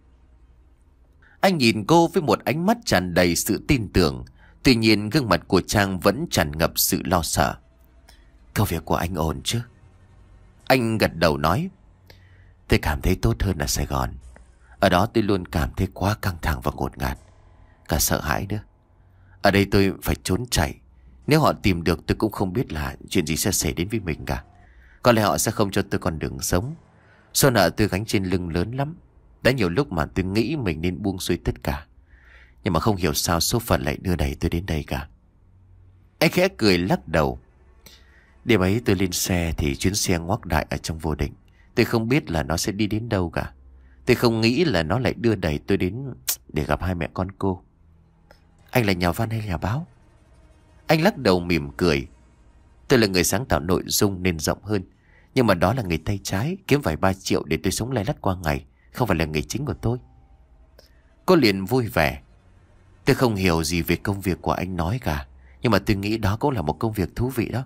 Anh nhìn cô với một ánh mắt tràn đầy sự tin tưởng. Tuy nhiên gương mặt của Trang vẫn tràn ngập sự lo sợ. Công việc của anh ổn chứ? Anh gật đầu nói. Tôi cảm thấy tốt hơn ở Sài Gòn. Ở đó tôi luôn cảm thấy quá căng thẳng và ngột ngạt, cả sợ hãi nữa. Ở đây tôi phải trốn chạy. Nếu họ tìm được tôi cũng không biết là chuyện gì sẽ xảy đến với mình cả. Có lẽ họ sẽ không cho tôi con đường sống. Số nợ tôi gánh trên lưng lớn lắm. Đã nhiều lúc mà tôi nghĩ mình nên buông xuôi tất cả. Nhưng mà không hiểu sao số phận lại đưa đẩy tôi đến đây cả. Anh khẽ cười lắc đầu. Đêm ấy tôi lên xe thì chuyến xe ngoác đại ở trong vô định. Tôi không biết là nó sẽ đi đến đâu cả. Tôi không nghĩ là nó lại đưa đẩy tôi đến để gặp hai mẹ con cô. Anh là nhà văn hay nhà báo? Anh lắc đầu mỉm cười. Tôi là người sáng tạo nội dung nên rộng hơn. Nhưng mà đó là nghề tay trái, kiếm vài ba triệu để tôi sống lay lắt qua ngày, không phải là nghề chính của tôi. Cô liền vui vẻ. Tôi không hiểu gì về công việc của anh nói cả, nhưng mà tôi nghĩ đó cũng là một công việc thú vị đó.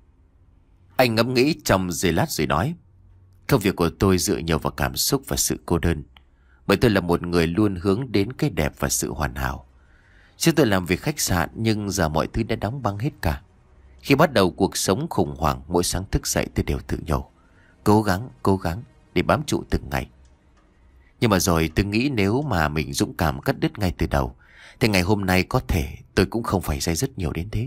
Anh ngẫm nghĩ trong giây lát rồi nói. Công việc của tôi dựa nhiều vào cảm xúc và sự cô đơn. Bởi tôi là một người luôn hướng đến cái đẹp và sự hoàn hảo. Trước tôi làm việc khách sạn, nhưng giờ mọi thứ đã đóng băng hết cả. Khi bắt đầu cuộc sống khủng hoảng, mỗi sáng thức dậy tôi đều tự nhủ. Cố gắng, cố gắng để bám trụ từng ngày. Nhưng mà rồi tôi nghĩ nếu mà mình dũng cảm cắt đứt ngay từ đầu, thì ngày hôm nay có thể tôi cũng không phải day dứt nhiều đến thế.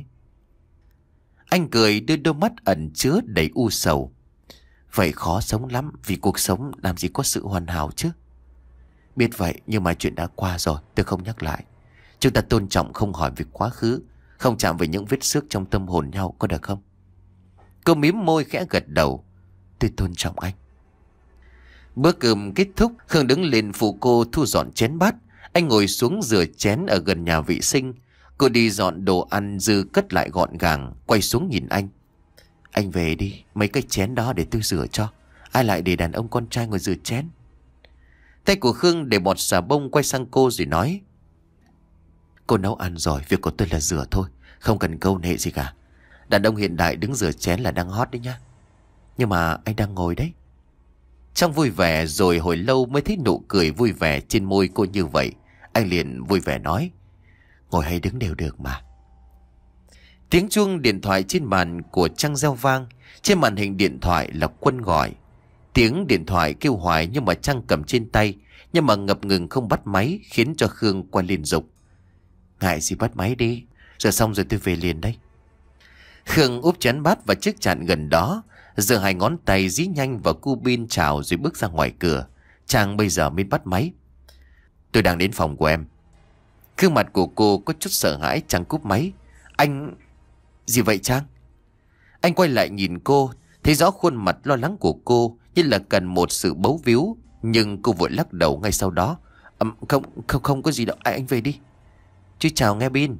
Anh cười đưa đôi mắt ẩn chứa đầy u sầu. Vậy khó sống lắm, vì cuộc sống làm gì có sự hoàn hảo chứ. Biết vậy, nhưng mà chuyện đã qua rồi, tôi không nhắc lại. Chúng ta tôn trọng, không hỏi về quá khứ, không chạm về những vết xước trong tâm hồn nhau, có được không? Cô mím môi khẽ gật đầu. Tôi tôn trọng anh. Bữa cơm kết thúc, Khương đứng lên phụ cô thu dọn chén bát. Anh ngồi xuống rửa chén ở gần nhà vệ sinh. Cô đi dọn đồ ăn dư cất lại gọn gàng, quay xuống nhìn anh. Anh về đi, mấy cái chén đó để tôi rửa cho. Ai lại để đàn ông con trai ngồi rửa chén. Tay của Khương để bọt xà bông, quay sang cô rồi nói. Cô nấu ăn rồi, việc của tôi là rửa thôi, không cần câu nệ gì cả. Đàn ông hiện đại đứng rửa chén là đang hot đấy nhá. Nhưng mà anh đang ngồi đấy. Trong vui vẻ rồi hồi lâu mới thấy nụ cười vui vẻ trên môi cô như vậy. Anh liền vui vẻ nói. Ngồi hay đứng đều được mà. Tiếng chuông điện thoại trên bàn của Trăng reo vang. Trên màn hình điện thoại là Quân gọi. Tiếng điện thoại kêu hoài nhưng mà Trăng cầm trên tay, nhưng mà ngập ngừng không bắt máy, khiến cho Khương quay liên dục. Ngại gì bắt máy đi, rồi xong rồi tôi về liền đây. Khương úp chén bát vào chiếc chạn gần đó, giơ hai ngón tay dí nhanh vào cu bin chào rồi bước ra ngoài cửa. Trang bây giờ mới bắt máy. Tôi đang đến phòng của em. Gương mặt của cô có chút sợ hãi. Trang cúp máy. Anh... Gì vậy Trang? Anh quay lại nhìn cô, thấy rõ khuôn mặt lo lắng của cô như là cần một sự bấu víu, nhưng cô vội lắc đầu ngay sau đó. À, không, không, không có gì đâu, à, anh về đi. Chứ chào nghe Bin.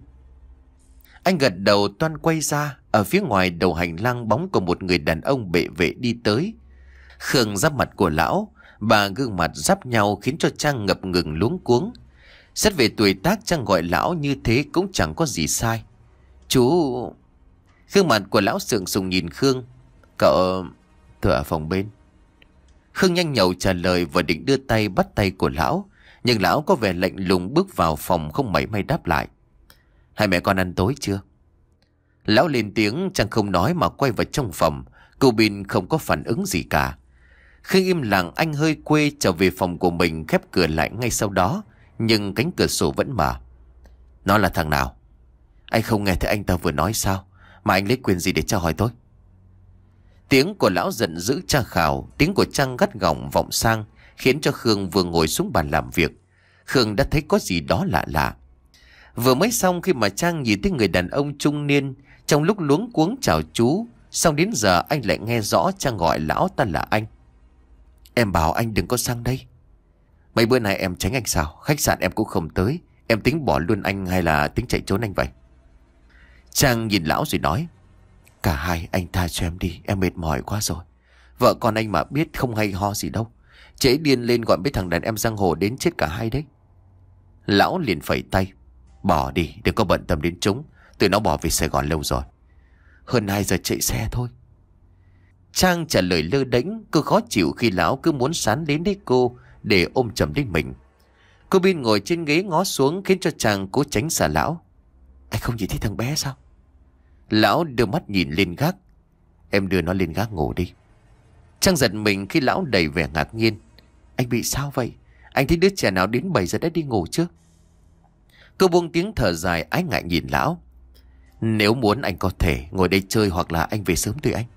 Anh gật đầu toan quay ra. Ở phía ngoài đầu hành lang bóng của một người đàn ông bệ vệ đi tới. Khương giáp mặt của lão, bà gương mặt giáp nhau khiến cho Trang ngập ngừng luống cuống. Xét về tuổi tác, Trang gọi lão như thế cũng chẳng có gì sai. Chú... Gương mặt của lão sượng sùng nhìn Khương. Cậu... Tôi ở phòng bên. Khương nhanh nhậu trả lời và định đưa tay bắt tay của lão, nhưng lão có vẻ lạnh lùng bước vào phòng không mảy may đáp lại. Hai mẹ con ăn tối chưa? Lão lên tiếng, Trang không nói mà quay vào trong phòng. Cô Bin không có phản ứng gì cả. Khương im lặng, anh hơi quê trở về phòng của mình, khép cửa lại ngay sau đó. Nhưng cánh cửa sổ vẫn mở. Nó là thằng nào? Anh không nghe thấy anh ta vừa nói sao? Mà anh lấy quyền gì để tra hỏi tôi? Tiếng của lão giận dữ tra khảo. Tiếng của Trang gắt gỏng vọng sang, khiến cho Khương vừa ngồi xuống bàn làm việc, Khương đã thấy có gì đó lạ lạ. Vừa mới xong khi mà Trang nhìn thấy người đàn ông trung niên, trong lúc luống cuống chào chú, xong đến giờ anh lại nghe rõ Trang gọi lão ta là anh. Em bảo anh đừng có sang đây. Mấy bữa nay em tránh anh sao? Khách sạn em cũng không tới. Em tính bỏ luôn anh hay là tính chạy trốn anh vậy? Trang nhìn lão rồi nói. Cả hai anh tha cho em đi, em mệt mỏi quá rồi. Vợ con anh mà biết không hay ho gì đâu. Trễ điên lên gọi mấy thằng đàn em giang hồ đến chết cả hai đấy. Lão liền phẩy tay. Bỏ đi, đừng có bận tâm đến chúng. Tụi nó bỏ về Sài Gòn lâu rồi. Hơn hai giờ chạy xe thôi. Trang trả lời lơ đễnh. Cô khó chịu khi lão cứ muốn sán đến đấy cô để ôm chầm đến mình. Cô Bin ngồi trên ghế ngó xuống, khiến cho Trang cố tránh xa lão. Anh không nhìn thấy thằng bé sao? Lão đưa mắt nhìn lên gác. Em đưa nó lên gác ngủ đi. Trang giật mình khi lão đầy vẻ ngạc nhiên. Anh bị sao vậy? Anh thấy đứa trẻ nào đến bảy giờ đã đi ngủ chưa? Cô buông tiếng thở dài ái ngại nhìn lão. Nếu muốn anh có thể ngồi đây chơi, hoặc là anh về sớm tùy anh.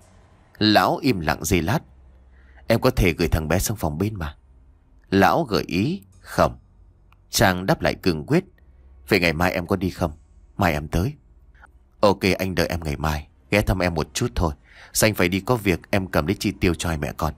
Lão im lặng giây lát. Em có thể gửi thằng bé sang phòng bên mà. Lão gợi ý. Không. Trang đáp lại cường quyết. Vậy ngày mai em có đi không? Mai em tới. Ok, anh đợi em ngày mai. Ghé thăm em một chút thôi. Sao anh phải đi có việc, em cầm lấy chi tiêu cho hai mẹ con.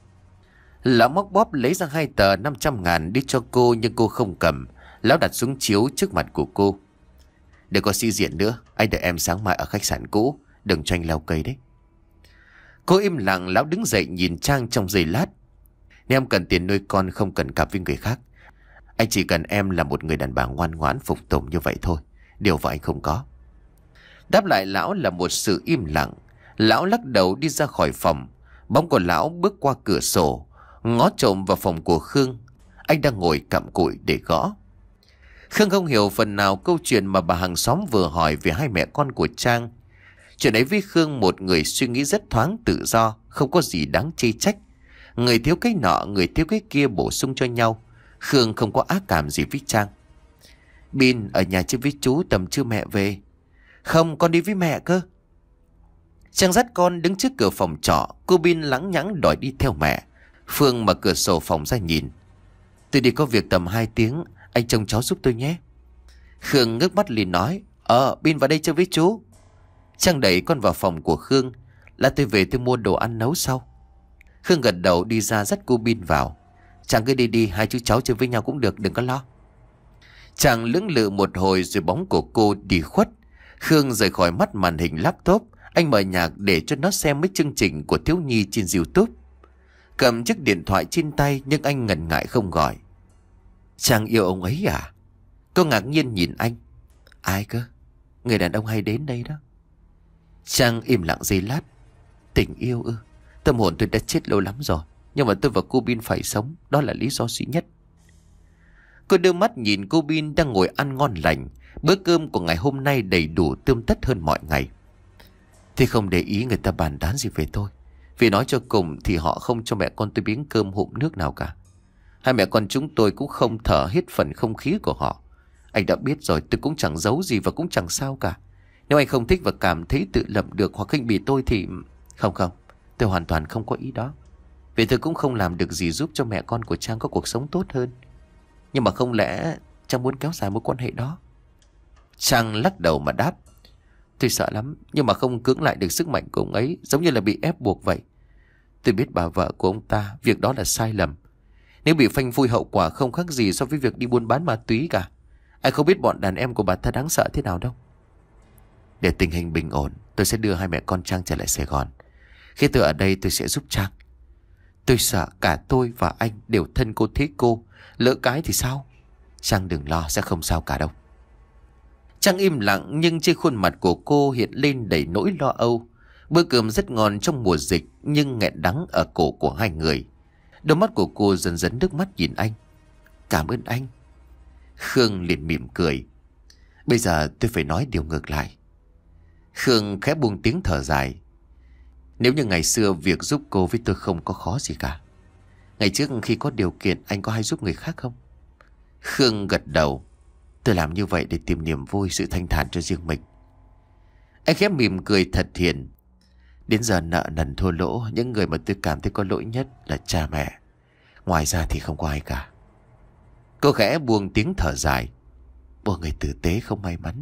Lão móc bóp lấy ra hai tờ năm trăm ngàn đi cho cô, nhưng cô không cầm. Lão đặt xuống chiếu trước mặt của cô. Đừng có sĩ diện nữa. Anh đợi em sáng mai ở khách sạn cũ. Đừng cho anh leo cây đấy. Cô im lặng. Lão đứng dậy nhìn Trang trong giây lát. Nếu em cần tiền nuôi con, không cần cặp với người khác. Anh chỉ cần em là một người đàn bà ngoan ngoãn phục tùng như vậy thôi. Điều vợ anh không có. Đáp lại lão là một sự im lặng. Lão lắc đầu đi ra khỏi phòng. Bóng của lão bước qua cửa sổ, ngó trộm vào phòng của Khương. Anh đang ngồi cặm cụi để gõ. Khương không hiểu phần nào câu chuyện mà bà hàng xóm vừa hỏi về hai mẹ con của Trang. Chuyện ấy với Khương, một người suy nghĩ rất thoáng tự do, không có gì đáng chê trách. Người thiếu cái nọ, người thiếu cái kia bổ sung cho nhau. Khương không có ác cảm gì với Trang. Bin ở nhà chơi với chú, tầm trưa mẹ về. Không, con đi với mẹ cơ. Trang dắt con đứng trước cửa phòng trọ. Cô Bin lẳng nhẳng đòi đi theo mẹ. Phương mở cửa sổ phòng ra nhìn. Tôi đi có việc tầm hai tiếng, anh trông cháu giúp tôi nhé. Khương ngước mắt liền nói. Ờ, Bin vào đây chơi với chú. Trang đẩy con vào phòng của Khương. Là tôi về tôi mua đồ ăn nấu sau. Khương gật đầu đi ra dắt cô Bin vào. Chàng cứ đi đi, hai chú cháu chơi với nhau cũng được, đừng có lo. Chàng lưỡng lự một hồi rồi bóng của cô đi khuất. Khương rời khỏi mắt màn hình laptop. Anh mở nhạc để cho nó xem mấy chương trình của thiếu nhi trên YouTube. Cầm chiếc điện thoại trên tay nhưng anh ngần ngại không gọi. Chàng yêu ông ấy à? Cô ngạc nhiên nhìn anh. Ai cơ? Người đàn ông hay đến đây đó. Chàng im lặng giây lát. Tình yêu ư? Tâm hồn tôi đã chết lâu lắm rồi. Nhưng mà tôi và cô Bin phải sống. Đó là lý do duy nhất. Cô đưa mắt nhìn cô Bin đang ngồi ăn ngon lành. Bữa cơm của ngày hôm nay đầy đủ tươm tất hơn mọi ngày. Thì không để ý người ta bàn tán gì về tôi. Vì nói cho cùng thì họ không cho mẹ con tôi miếng cơm hụm nước nào cả. Hai mẹ con chúng tôi cũng không thở hết phần không khí của họ. Anh đã biết rồi, tôi cũng chẳng giấu gì và cũng chẳng sao cả. Nếu anh không thích và cảm thấy tự lập được hoặc khinh bỉ tôi thì... Không không, tôi hoàn toàn không có ý đó. Vì tôi cũng không làm được gì giúp cho mẹ con của Trang có cuộc sống tốt hơn. Nhưng mà không lẽ Trang muốn kéo dài mối quan hệ đó? Trang lắc đầu mà đáp. Tôi sợ lắm, nhưng mà không cưỡng lại được sức mạnh của ông ấy, giống như là bị ép buộc vậy. Tôi biết bà vợ của ông ta, việc đó là sai lầm. Nếu bị phanh phui hậu quả không khác gì so với việc đi buôn bán ma túy cả. Anh không biết bọn đàn em của bà ta đáng sợ thế nào đâu. Để tình hình bình ổn, tôi sẽ đưa hai mẹ con Trang trở lại Sài Gòn. Khi tôi ở đây tôi sẽ giúp Trang. Tôi sợ cả tôi và anh đều thân cô thế cô. Lỡ cái thì sao? Trang đừng lo, sẽ không sao cả đâu. Trang im lặng nhưng trên khuôn mặt của cô hiện lên đầy nỗi lo âu. Bữa cơm rất ngon trong mùa dịch nhưng nghẹn đắng ở cổ của hai người. Đôi mắt của cô dần dần nước mắt nhìn anh. Cảm ơn anh. Khương liền mỉm cười. Bây giờ tôi phải nói điều ngược lại. Khương khẽ buông tiếng thở dài. Nếu như ngày xưa việc giúp cô với tôi không có khó gì cả. Ngày trước khi có điều kiện anh có hay giúp người khác không? Khương gật đầu. Tôi làm như vậy để tìm niềm vui, sự thanh thản cho riêng mình. Anh khẽ mỉm cười thật hiền. Đến giờ nợ nần thua lỗ, những người mà tôi cảm thấy có lỗi nhất là cha mẹ. Ngoài ra thì không có ai cả. Cô khẽ buông tiếng thở dài. Một người tử tế không may mắn.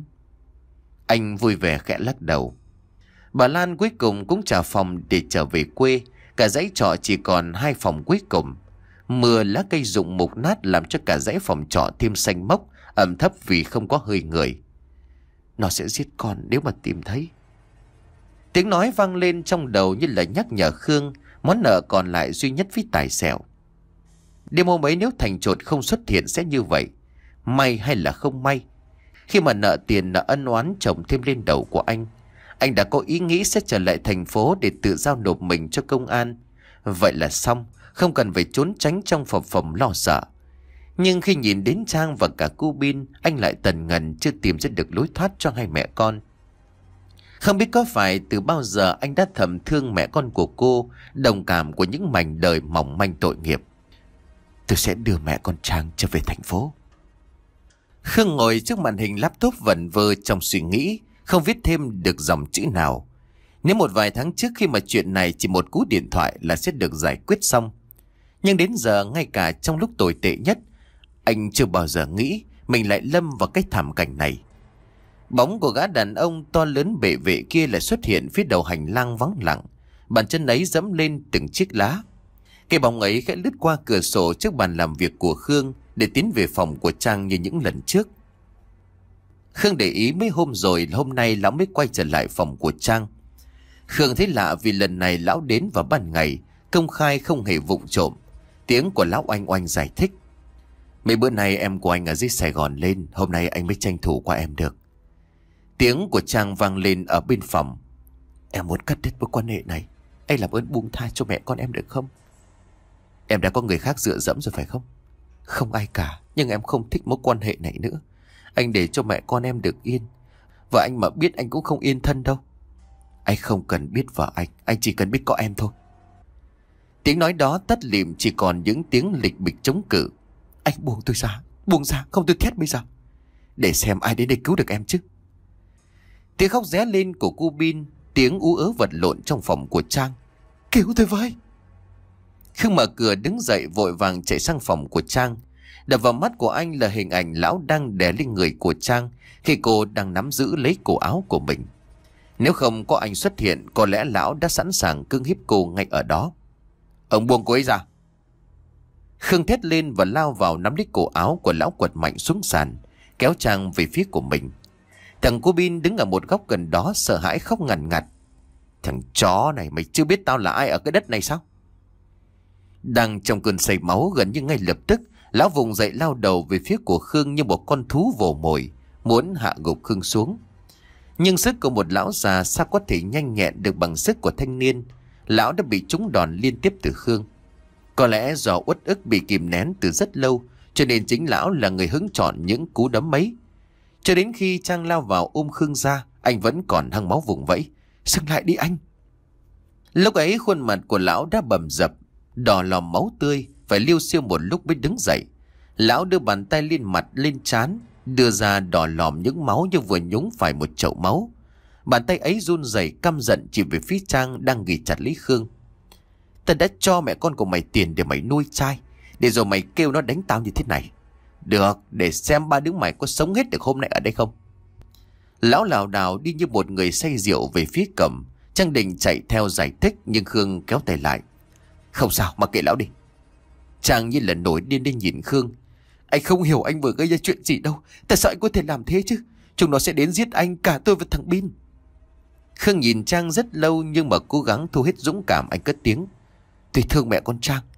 Anh vui vẻ khẽ lắc đầu. Bà Lan cuối cùng cũng trả phòng để trở về quê. Cả dãy trọ chỉ còn hai phòng cuối cùng. Mưa lá cây rụng mục nát làm cho cả dãy phòng trọ thêm xanh mốc, ẩm thấp vì không có hơi người. Nó sẽ giết con nếu mà tìm thấy. Tiếng nói vang lên trong đầu như là nhắc nhở Khương món nợ còn lại duy nhất với Tài Xẻo. Đêm hôm ấy nếu Thành Chột không xuất hiện sẽ như vậy. May hay là không may, khi mà nợ tiền nợ ân oán chồng thêm lên đầu của anh, anh đã có ý nghĩ sẽ trở lại thành phố để tự giao nộp mình cho công an. Vậy là xong, không cần phải trốn tránh trong phập phồng lo sợ. Nhưng khi nhìn đến Trang và cả cô Bin, anh lại tần ngần chưa tìm ra được lối thoát cho hai mẹ con. Không biết có phải từ bao giờ anh đã thầm thương mẹ con của cô, đồng cảm của những mảnh đời mỏng manh tội nghiệp. Tôi sẽ đưa mẹ con Trang trở về thành phố. Khương ngồi trước màn hình laptop vẩn vơ trong suy nghĩ, không viết thêm được dòng chữ nào. Nếu một vài tháng trước khi mà chuyện này chỉ một cú điện thoại là sẽ được giải quyết xong. Nhưng đến giờ ngay cả trong lúc tồi tệ nhất, anh chưa bao giờ nghĩ mình lại lâm vào cái thảm cảnh này. Bóng của gã đàn ông to lớn bệ vệ kia lại xuất hiện phía đầu hành lang vắng lặng. Bàn chân ấy dẫm lên từng chiếc lá. Cái bóng ấy khẽ lướt qua cửa sổ trước bàn làm việc của Khương để tiến về phòng của Trang như những lần trước. Khương để ý mấy hôm rồi, hôm nay lão mới quay trở lại phòng của Trang. Khương thấy lạ vì lần này lão đến vào ban ngày, công khai không hề vụng trộm. Tiếng của lão oanh oanh giải thích. Mấy bữa nay em của anh ở dưới Sài Gòn lên, hôm nay anh mới tranh thủ qua em được. Tiếng của Trang vang lên ở bên phòng. Em muốn cắt đứt mối quan hệ này, anh làm ơn buông tha cho mẹ con em được không? Em đã có người khác dựa dẫm rồi phải không? Không ai cả, nhưng em không thích mối quan hệ này nữa. Anh để cho mẹ con em được yên. Và anh mà biết anh cũng không yên thân đâu. Anh không cần biết vợ anh, anh chỉ cần biết có em thôi. Tiếng nói đó tắt lịm, chỉ còn những tiếng lịch bịch chống cự. Anh buông tôi ra, buông ra, không tôi thét bây giờ. Để xem ai đến đây cứu được em chứ. Tiếng khóc ré lên của cô Bin, tiếng ú ớ vật lộn trong phòng của Trang. Cứu tôi với. Khương mở cửa đứng dậy vội vàng chạy sang phòng của Trang. Đập vào mắt của anh là hình ảnh lão đang đè lên người của Trang khi cô đang nắm giữ lấy cổ áo của mình. Nếu không có anh xuất hiện, có lẽ lão đã sẵn sàng cưỡng hiếp cô ngay ở đó. Ông buông cô ấy ra. Khương thét lên và lao vào nắm lấy cổ áo của lão, quật mạnh xuống sàn, kéo Trang về phía của mình. Thằng cô Bin đứng ở một góc gần đó sợ hãi khóc ngằn ngặt. Thằng chó này, mày chưa biết tao là ai ở cái đất này sao? Đang trong cơn say máu, gần như ngay lập tức lão vùng dậy lao đầu về phía của Khương như một con thú vồ mồi, muốn hạ gục Khương xuống. Nhưng sức của một lão già sao có thể nhanh nhẹn được bằng sức của thanh niên. Lão đã bị trúng đòn liên tiếp từ Khương. Có lẽ do uất ức bị kìm nén từ rất lâu, cho nên chính lão là người hứng chọn những cú đấm ấy. Cho đến khi Trang lao vào ôm Khương ra, anh vẫn còn hăng máu vùng vẫy. Dừng lại đi anh. Lúc ấy khuôn mặt của lão đã bầm dập, đỏ lòm máu tươi, phải liêu xiêu một lúc mới đứng dậy. Lão đưa bàn tay lên mặt lên trán, đưa ra đỏ lòm những máu như vừa nhúng phải một chậu máu. Bàn tay ấy run rẩy căm giận chỉ về phía Trang đang ghì chặt lấy Khương. Ta đã cho mẹ con của mày tiền để mày nuôi trai, để rồi mày kêu nó đánh tao như thế này. Được, để xem ba đứa mày có sống hết được hôm nay ở đây không. Lão lảo đảo đi như một người say rượu về phía Cẩm. Trang định chạy theo giải thích, nhưng Khương kéo tay lại. Không sao, mà kệ lão đi. Trang như là nổi điên đi nhìn Khương. Anh không hiểu anh vừa gây ra chuyện gì đâu. Tại sao anh có thể làm thế chứ? Chúng nó sẽ đến giết anh, cả tôi và thằng Bin. Khương nhìn Trang rất lâu, nhưng mà cố gắng thu hết dũng cảm, anh cất tiếng. Tôi thương mẹ con Trang.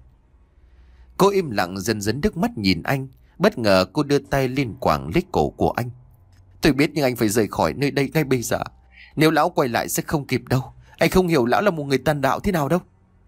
Cô im lặng, dần dần nước mắt nhìn anh. Bất ngờ cô đưa tay lên quàng lấy cổ của anh. Tôi biết, nhưng anh phải rời khỏi nơi đây ngay bây giờ. Nếu lão quay lại sẽ không kịp đâu. Anh không hiểu lão là một người tàn đạo thế nào đâu.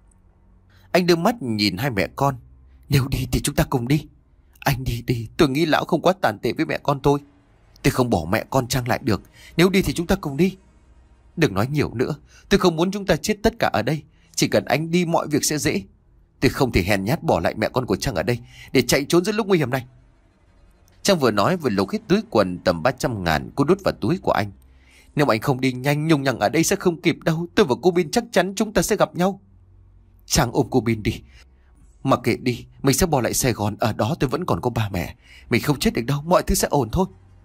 Anh đưa mắt nhìn hai mẹ con. Nếu đi thì chúng ta cùng đi. Anh đi đi, tôi nghĩ lão không quá tàn tệ với mẹ con tôi. Tôi không bỏ mẹ con Trang lại được. Nếu đi thì chúng ta cùng đi. Đừng nói nhiều nữa. Tôi không muốn chúng ta chết tất cả ở đây. Chỉ cần anh đi mọi việc sẽ dễ. Tôi không thể hèn nhát bỏ lại mẹ con của Trang ở đây để chạy trốn giữa lúc nguy hiểm này. Trang vừa nói vừa lục hết túi quần tầm ba trăm ngàn, cô đút vào túi của anh. Nếu anh không đi nhanh, nhung nhằng ở đây sẽ không kịp đâu. Tôi và cô Bin chắc chắn chúng ta sẽ gặp nhau. Trang ôm cô Bin đi. Mặc kệ đi, mình sẽ bỏ lại Sài Gòn. Ở đó tôi vẫn còn có ba mẹ. Mình không chết được đâu, mọi thứ sẽ ổn thôi.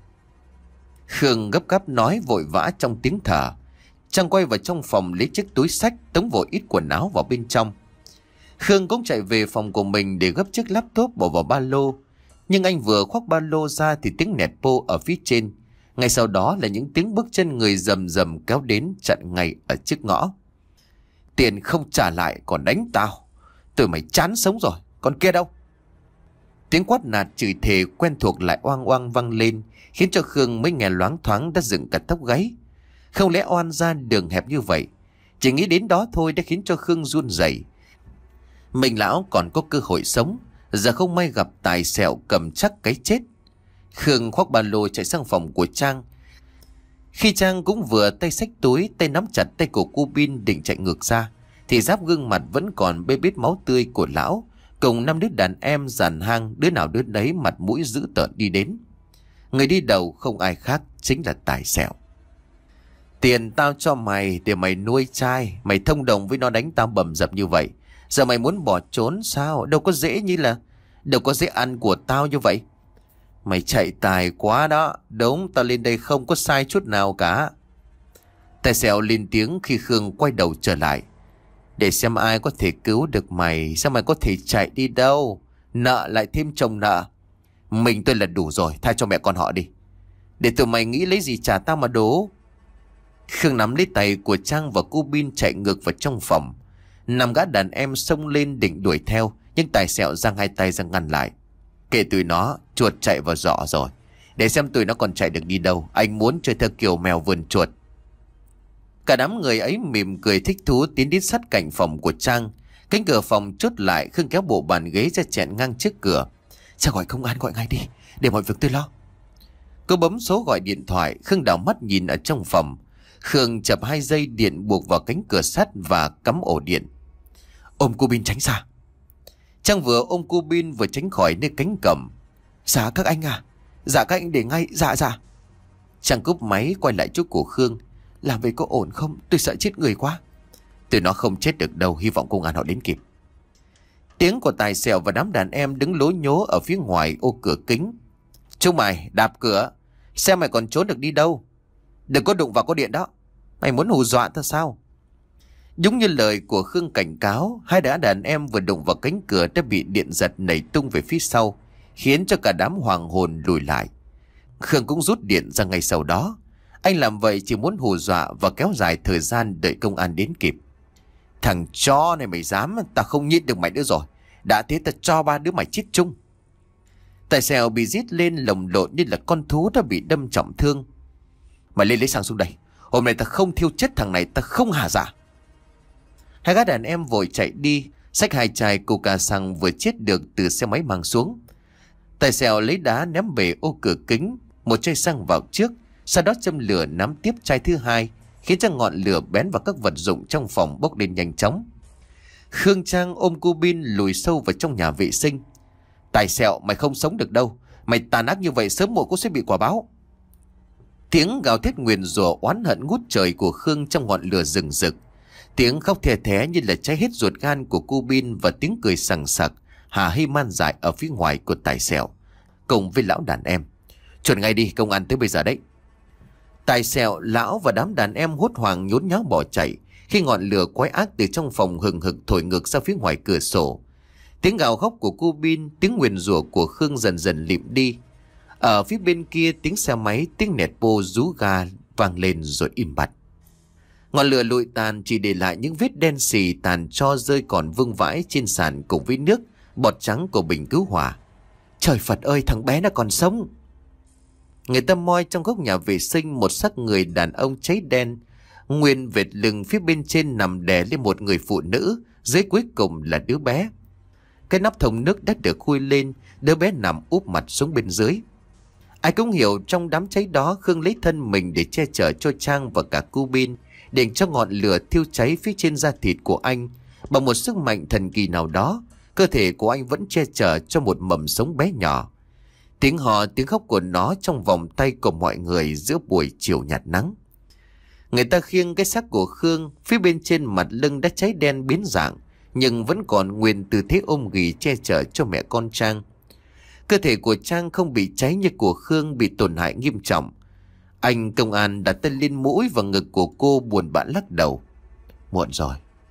Khương gấp gáp nói vội vã trong tiếng thở. Trang quay vào trong phòng lấy chiếc túi xách, tống vội ít quần áo vào bên trong. Khương cũng chạy về phòng của mình để gấp chiếc laptop bỏ vào ba lô. Nhưng anh vừa khoác ba lô ra thì tiếng nẹt bô ở phía trên. Ngay sau đó là những tiếng bước chân người rầm rầm kéo đến chặn ngay ở trước ngõ. Tiền không trả lại còn đánh tao. Tụi mày chán sống rồi. Còn kia đâu? Tiếng quát nạt chửi thề quen thuộc lại oang oang vang lên, khiến cho Khương mới nghe loáng thoáng đã dựng cả tóc gáy. Không lẽ oan ra đường hẹp như vậy? Chỉ nghĩ đến đó thôi đã khiến cho Khương run rẩy. Mình lão còn có cơ hội sống, giờ không may gặp tài sẹo cầm chắc cái chết. Khương khoác ba lô chạy sang phòng của Trang. Khi Trang cũng vừa tay xách túi, tay nắm chặt tay của cô Bin định chạy ngược ra, thì giáp gương mặt vẫn còn bê bết máu tươi của lão, cùng năm đứa đàn em dàn hang, đứa nào đứa đấy mặt mũi dữ tợn đi đến. Người đi đầu không ai khác chính là Tài Sẹo. Tiền tao cho mày để mày nuôi trai, mày thông đồng với nó đánh tao bầm dập như vậy. Giờ mày muốn bỏ trốn sao? Đâu có dễ như là Đâu có dễ ăn của tao như vậy. Mày chạy tài quá đó. Đúng, tao lên đây không có sai chút nào cả. Tài Sẹo lên tiếng khi Khương quay đầu trở lại. Để xem ai có thể cứu được mày. Sao mày có thể chạy đi đâu? Nợ lại thêm chồng nợ. Mình tôi là đủ rồi, tha cho mẹ con họ đi. Để tụi mày nghĩ lấy gì trả tao mà đố. Khương nắm lấy tay của Trang và cô Bin chạy ngược vào trong phòng. Năm gã đàn em xông lên định đuổi theo, nhưng Tài Sẹo giang hai tay ra ngăn lại. Kệ tụi nó, chuột chạy vào giỏ rồi. Để xem tụi nó còn chạy được đi đâu. Anh muốn chơi theo kiểu mèo vườn chuột. Cả đám người ấy mỉm cười thích thú tiến đến sát cạnh phòng của Trang. Cánh cửa phòng chốt lại, Khương kéo bộ bàn ghế ra chẹn ngang trước cửa. Sao gọi công an gọi ngay đi, để mọi việc tôi lo. Cô bấm số gọi điện thoại. Khương đảo mắt nhìn ở trong phòng. Khương chập hai dây điện buộc vào cánh cửa sắt và cắm ổ điện. Ôm cô Bin tránh xa. Trang vừa ôm cô Bin vừa tránh khỏi nơi cánh cổng. Dạ các anh à. Dạ các anh để ngay. Dạ dạ. Trang cúp máy quay lại chỗ của Khương. Làm vậy có ổn không? Tôi sợ chết người quá. Tụi nó không chết được đâu. Hy vọng công an họ đến kịp. Tiếng của Tài Sẹo và đám đàn em đứng lố nhố ở phía ngoài ô cửa kính. Chúng mày đạp cửa, xem mày còn trốn được đi đâu. Đừng có đụng vào có điện đó. Mày muốn hù dọa ta sao? Đúng như lời của Khương cảnh cáo, hai đứa đàn em vừa đụng vào cánh cửa đã bị điện giật nảy tung về phía sau, khiến cho cả đám hoàng hồn lùi lại. Khương cũng rút điện ra ngay sau đó. Anh làm vậy chỉ muốn hù dọa và kéo dài thời gian đợi công an đến kịp. Thằng chó này mày dám, ta không nhịn được mày nữa rồi. Đã thế ta cho ba đứa mày chết chung. Tài xèo bị rít lên lồng lộn như là con thú đã bị đâm trọng thương. Mày lên lấy xăng xuống đây. Hôm nay ta không thiêu chết thằng này, ta không hả dạ. Hai gã đàn em vội chạy đi, xách hai chai coca xăng vừa chết được từ xe máy mang xuống. Tài xèo lấy đá ném bể ô cửa kính, một chai xăng vào trước, sau đó châm lửa nắm tiếp chai thứ hai, khiến cho ngọn lửa bén vào các vật dụng trong phòng bốc lên nhanh chóng. Khương Trang ôm cô Bin lùi sâu vào trong nhà vệ sinh. Tài xèo, mày không sống được đâu. Mày tàn ác như vậy sớm muộn cũng sẽ bị quả báo. Tiếng gào thét nguyền rủa oán hận ngút trời của Khương trong ngọn lửa rừng rực. Tiếng khóc thè thé như là cháy hết ruột gan của cô Bin và tiếng cười sằng sặc hà hê man dại ở phía ngoài của Tài xèo cùng với lão đàn em. Chuẩn ngay đi, công an tới bây giờ đấy. Tài xèo, lão và đám đàn em hốt hoảng nhốn nháo bỏ chạy khi ngọn lửa quái ác từ trong phòng hừng hực thổi ngược ra phía ngoài cửa sổ. Tiếng gào khóc của cô Bin, tiếng nguyền rủa của Khương dần dần lịm đi. Ở phía bên kia tiếng xe máy, tiếng nẹt bô rú ga vang lên rồi im bặt. Ngọn lửa lụi tàn chỉ để lại những vết đen xì tàn tro rơi còn vương vãi trên sàn cùng với nước bọt trắng của bình cứu hỏa. Trời Phật ơi, thằng bé nó còn sống. Người ta moi trong góc nhà vệ sinh một xác người đàn ông cháy đen, nguyên vệt lưng phía bên trên nằm đè lên một người phụ nữ, dưới cuối cùng là đứa bé. Cái nắp thùng nước đã được khui lên, đứa bé nằm úp mặt xuống bên dưới. Ai cũng hiểu trong đám cháy đó Khương lấy thân mình để che chở cho Trang và cả cô Bin, để cho ngọn lửa thiêu cháy phía trên da thịt của anh. Bằng một sức mạnh thần kỳ nào đó, cơ thể của anh vẫn che chở cho một mầm sống bé nhỏ. Tiếng hò, tiếng khóc của nó trong vòng tay của mọi người giữa buổi chiều nhạt nắng. Người ta khiêng cái xác của Khương, phía bên trên mặt lưng đã cháy đen biến dạng, nhưng vẫn còn nguyên tư thế ôm ghì che chở cho mẹ con Trang. Cơ thể của Trang không bị cháy như của Khương, bị tổn hại nghiêm trọng. Anh công an đặt tay lên mũi và ngực của cô, buồn bã lắc đầu. Muộn rồi.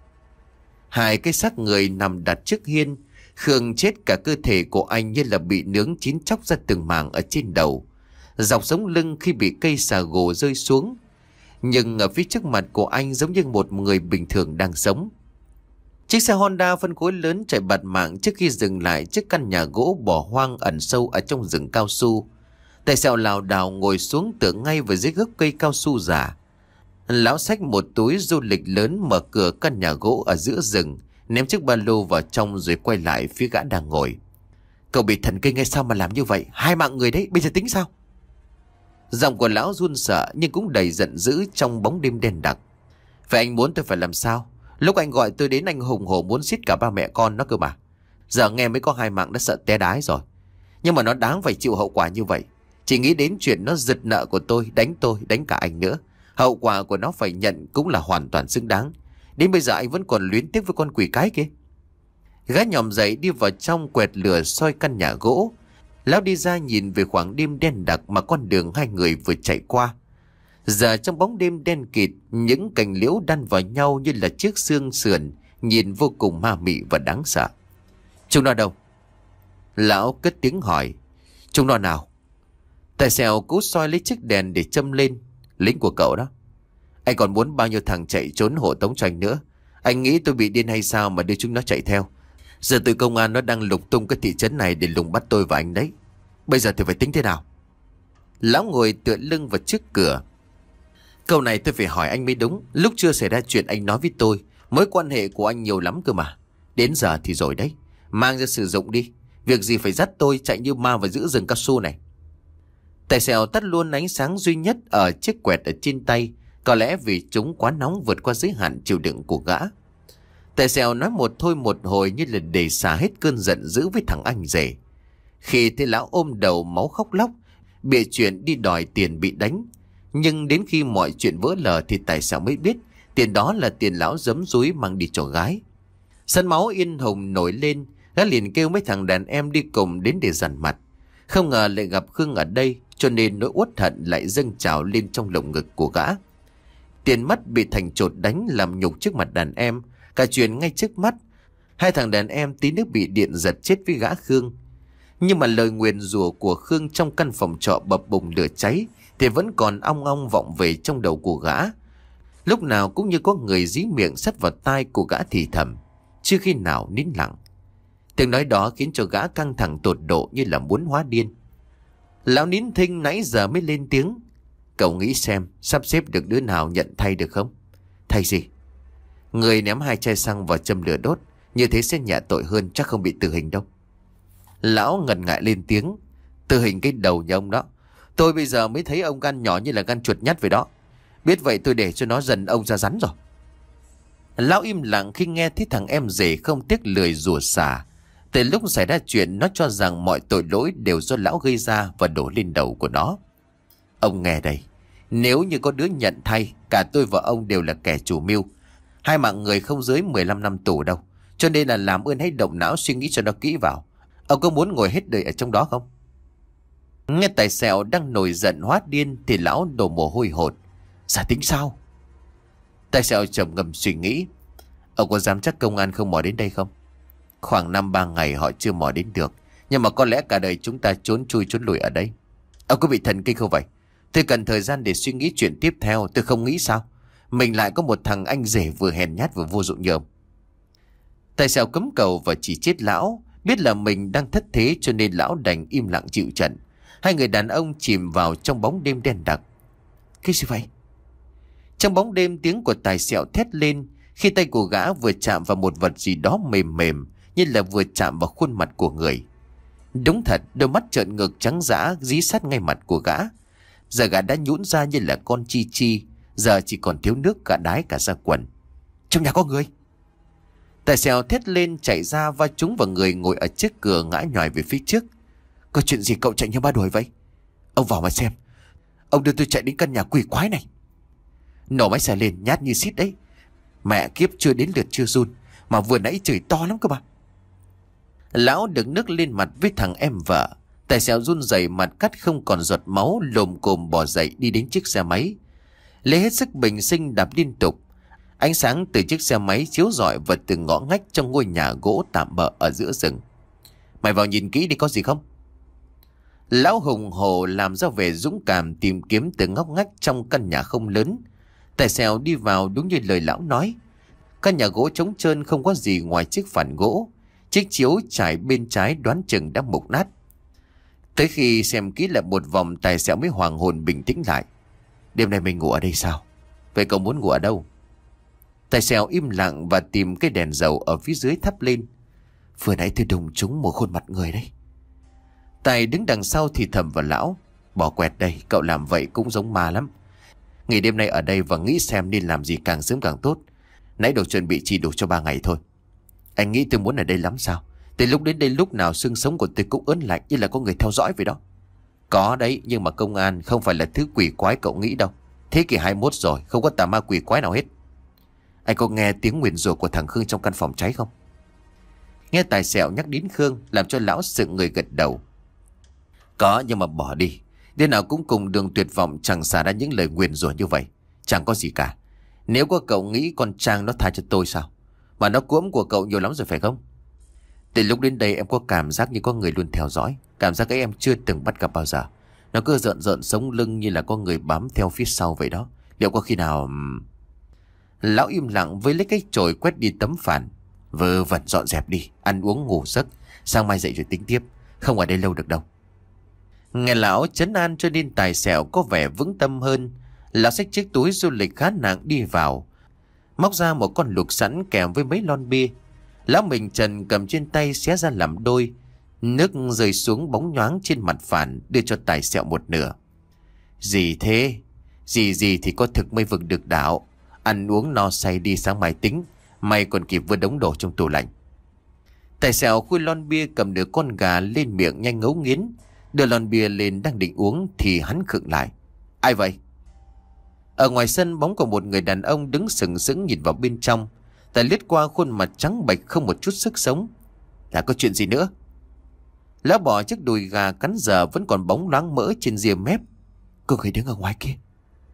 Hai cái xác người nằm đặt trước hiên. Khương chết cả cơ thể của anh như là bị nướng chín chóc ra từng mảng ở trên đầu, dọc sống lưng khi bị cây xà gồ rơi xuống. Nhưng ở phía trước mặt của anh giống như một người bình thường đang sống. Chiếc xe Honda phân khối lớn chạy bạt mạng trước khi dừng lại trước căn nhà gỗ bỏ hoang ẩn sâu ở trong rừng cao su. Tài xèo lảo đảo ngồi xuống tựa ngay vào dưới gốc cây cao su già. Lão xách một túi du lịch lớn, mở cửa căn nhà gỗ ở giữa rừng, ném chiếc ba lô vào trong rồi quay lại phía gã đang ngồi. Cậu bị thần kinh hay sao mà làm như vậy? Hai mạng người đấy, bây giờ tính sao? Giọng của lão run sợ nhưng cũng đầy giận dữ trong bóng đêm đen đặc. Vậy anh muốn tôi phải làm sao? Lúc anh gọi tôi đến anh hùng hổ muốn giết cả ba mẹ con nó cơ mà. Giờ nghe mới có hai mạng đã sợ té đái rồi. Nhưng mà nó đáng phải chịu hậu quả như vậy. Chỉ nghĩ đến chuyện nó giật nợ của tôi, đánh tôi, đánh cả anh nữa. Hậu quả của nó phải nhận cũng là hoàn toàn xứng đáng. Đến bây giờ anh vẫn còn luyến tiếc với con quỷ cái kia. Gã nhòm dậy đi vào trong quẹt lửa soi căn nhà gỗ. Lão đi ra nhìn về khoảng đêm đen đặc mà con đường hai người vừa chạy qua. Giờ trong bóng đêm đen kịt, những cành liễu đan vào nhau như là chiếc xương sườn, nhìn vô cùng ma mị và đáng sợ. Chúng nó đâu? Lão cất tiếng hỏi. Chúng nó nào? Tài xèo cố soi lấy chiếc đèn để châm lên. Lính của cậu đó. Anh còn muốn bao nhiêu thằng chạy trốn hộ tống cho anh nữa? Anh nghĩ tôi bị điên hay sao mà đưa chúng nó chạy theo? Giờ tụi công an nó đang lục tung cái thị trấn này để lùng bắt tôi và anh đấy. Bây giờ thì phải tính thế nào? Lão ngồi tựa lưng vào trước cửa. Câu này tôi phải hỏi anh mới đúng. Lúc chưa xảy ra chuyện anh nói với tôi, mối quan hệ của anh nhiều lắm cơ mà. Đến giờ thì rồi đấy. Mang ra sử dụng đi. Việc gì phải dắt tôi chạy như ma vào giữa rừng cao su này. Tài xèo tắt luôn ánh sáng duy nhất ở chiếc quẹt ở trên tay. Có lẽ vì chúng quá nóng vượt qua giới hạn chịu đựng của gã. Tài xèo nói một thôi một hồi như là để xả hết cơn giận dữ với thằng anh rể. Khi thấy lão ôm đầu máu khóc lóc, bịa chuyện đi đòi tiền bị đánh. Nhưng đến khi mọi chuyện vỡ lở thì tài xèo mới biết tiền đó là tiền lão giấm dúi mang đi cho gái. Sân máu yên hùng nổi lên, gã liền kêu mấy thằng đàn em đi cùng đến để dằn mặt. Không ngờ lại gặp Khương ở đây, cho nên nỗi uất hận lại dâng trào lên trong lồng ngực của gã. Tiền mất bị Thành chột đánh làm nhục trước mặt đàn em, cả chuyện ngay trước mắt. Hai thằng đàn em tí nữa bị điện giật chết với gã Khương. Nhưng mà lời nguyền rủa của Khương trong căn phòng trọ bập bùng lửa cháy thì vẫn còn ong ong vọng về trong đầu của gã. Lúc nào cũng như có người dí miệng sắt vào tai của gã thì thầm, chưa khi nào nín lặng. Tiếng nói đó khiến cho gã căng thẳng tột độ như là muốn hóa điên. Lão nín thinh nãy giờ mới lên tiếng. Cậu nghĩ xem sắp xếp được đứa nào nhận thay được không? Thay gì? Người ném hai chai xăng vào châm lửa đốt, như thế sẽ nhẹ tội hơn, chắc không bị tử hình đâu. Lão ngần ngại lên tiếng. Tử hình cái đầu nhà ông đó. Tôi bây giờ mới thấy ông gan nhỏ như là gan chuột nhắt vậy đó. Biết vậy tôi để cho nó dần ông ra rắn rồi. Lão im lặng khi nghe thấy thằng em rể không tiếc lười rủa xả. Từ lúc xảy ra chuyện, nó cho rằng mọi tội lỗi đều do lão gây ra và đổ lên đầu của nó. Ông nghe đây, nếu như có đứa nhận thay, cả tôi và ông đều là kẻ chủ mưu. Hai mạng người không dưới mười lăm năm tù đâu. Cho nên là làm ơn hãy động não suy nghĩ cho nó kỹ vào. Ông có muốn ngồi hết đời ở trong đó không? Nghe Tài Sẹo đang nổi giận hóa điên thì lão đổ mồ hôi hột. Giả tính sao? Tài Sẹo trầm ngâm suy nghĩ. Ông có dám chắc công an không mò đến đây không? Khoảng năm ba ngày họ chưa mò đến được, nhưng mà có lẽ cả đời chúng ta trốn chui trốn lùi ở đây. Ông có bị thần kinh không vậy? Tôi cần thời gian để suy nghĩ chuyện tiếp theo. Tôi không nghĩ sao mình lại có một thằng anh rể vừa hèn nhát vừa vô dụng như ông. Tài Sẹo cấm cầu và chỉ trích lão. Biết là mình đang thất thế cho nên lão đành im lặng chịu trận. Hai người đàn ông chìm vào trong bóng đêm đen đặc. Cái gì vậy? Trong bóng đêm, tiếng của Tài Sẹo thét lên khi tay của gã vừa chạm vào một vật gì đó mềm mềm, như là vừa chạm vào khuôn mặt của người. Đúng thật, đôi mắt trợn ngược trắng dã dí sát ngay mặt của gã. Giờ gã đã nhũn ra như là con chi chi, giờ chỉ còn thiếu nước cả đái cả ra quần. Trong nhà có người! Tài Sẹo thét lên chạy ra va trúng vào người ngồi ở trước cửa ngã nhòi về phía trước. Có chuyện gì cậu chạy như ba đuổi vậy? Ông vào mà xem. Ông đưa tôi chạy đến căn nhà quỷ quái này. Nổ máy xài lên nhát như xít đấy. Mẹ kiếp, chưa đến lượt chưa run mà vừa nãy chửi to lắm cơ mà. Lão đựng nước lên mặt với thằng em vợ. Tài Sẹo run rẩy mặt cắt không còn giọt máu, lồm cồm bò dậy đi đến chiếc xe máy. Lấy hết sức bình sinh đạp liên tục. Ánh sáng từ chiếc xe máy chiếu rọi vào từng ngõ ngách trong ngôi nhà gỗ tạm bợ ở giữa rừng. Mày vào nhìn kỹ đi, có gì không? Lão hùng hổ làm ra vẻ dũng cảm tìm kiếm từng ngóc ngách trong căn nhà không lớn. Tài Sẹo đi vào đúng như lời lão nói. Căn nhà gỗ trống trơn, không có gì ngoài chiếc phản gỗ. Chiếc chiếu trải bên trái đoán chừng đã mục nát. Tới khi xem kỹ lại một vòng, Tài Sẹo mới hoàng hồn bình tĩnh lại. Đêm nay mình ngủ ở đây sao? Vậy cậu muốn ngủ ở đâu? Tài Sẹo im lặng và tìm cái đèn dầu ở phía dưới thắp lên. Vừa nãy tôi đụng trúng một khuôn mặt người đấy. Tài đứng đằng sau thì thầm vào lão. Bỏ quẹt đây, cậu làm vậy cũng giống ma lắm. Nghỉ đêm nay ở đây và nghĩ xem nên làm gì càng sớm càng tốt. Nãy đồ chuẩn bị chỉ đủ cho ba ngày thôi. Anh nghĩ tôi muốn ở đây lắm sao? Từ lúc đến đây lúc nào xương sống của tôi cũng ớn lạnh như là có người theo dõi vậy đó. Có đấy, nhưng mà công an không phải là thứ quỷ quái cậu nghĩ đâu. Thế kỷ hai mươi mốt rồi, không có tà ma quỷ quái nào hết. Anh có nghe tiếng nguyền rủa của thằng Khương trong căn phòng cháy không? Nghe Tài Sẹo nhắc đến Khương làm cho lão sững người gật đầu. Có, nhưng mà bỏ đi. Đứa nào cũng cùng đường tuyệt vọng, chẳng xả ra những lời nguyền rủa như vậy. Chẳng có gì cả. Nếu có cậu nghĩ con Trang nó tha cho tôi sao? Mà nó cuỗm của cậu nhiều lắm rồi phải không? Từ lúc đến đây em có cảm giác như có người luôn theo dõi. Cảm giác ấy em chưa từng bắt gặp bao giờ. Nó cứ rợn rợn sống lưng như là có người bám theo phía sau vậy đó. Liệu có khi nào... Lão im lặng với lấy cái chổi quét đi tấm phản. Vơ vẩn dọn dẹp đi, ăn uống ngủ giấc. Sáng mai dậy rồi tính tiếp. Không ở đây lâu được đâu. Nghe lão trấn an cho nên Tài Sẹo có vẻ vững tâm hơn. Lão xách chiếc túi du lịch khá nặng đi vào, móc ra một con lục sẵn kèm với mấy lon bia. Lão mình trần cầm trên tay xé ra làm đôi. Nước rơi xuống bóng nhoáng trên mặt phản, đưa cho Tài Sẹo một nửa. Gì thế? Gì gì thì có thực mới vực được đạo. Ăn uống no say đi, sáng mai tính. Mày còn kịp vừa đống đồ trong tủ lạnh. Tài Sẹo khui lon bia cầm được con gà lên miệng nhanh ngấu nghiến. Đưa lon bia lên đang định uống thì hắn khựng lại. Ai vậy? Ở ngoài sân bóng của một người đàn ông đứng sừng sững nhìn vào bên trong. Tài lướt qua khuôn mặt trắng bệch không một chút sức sống. Là có chuyện gì nữa? Lão bỏ chiếc đùi gà cắn giờ vẫn còn bóng loáng mỡ trên ria mép. Có người đứng ở ngoài kia.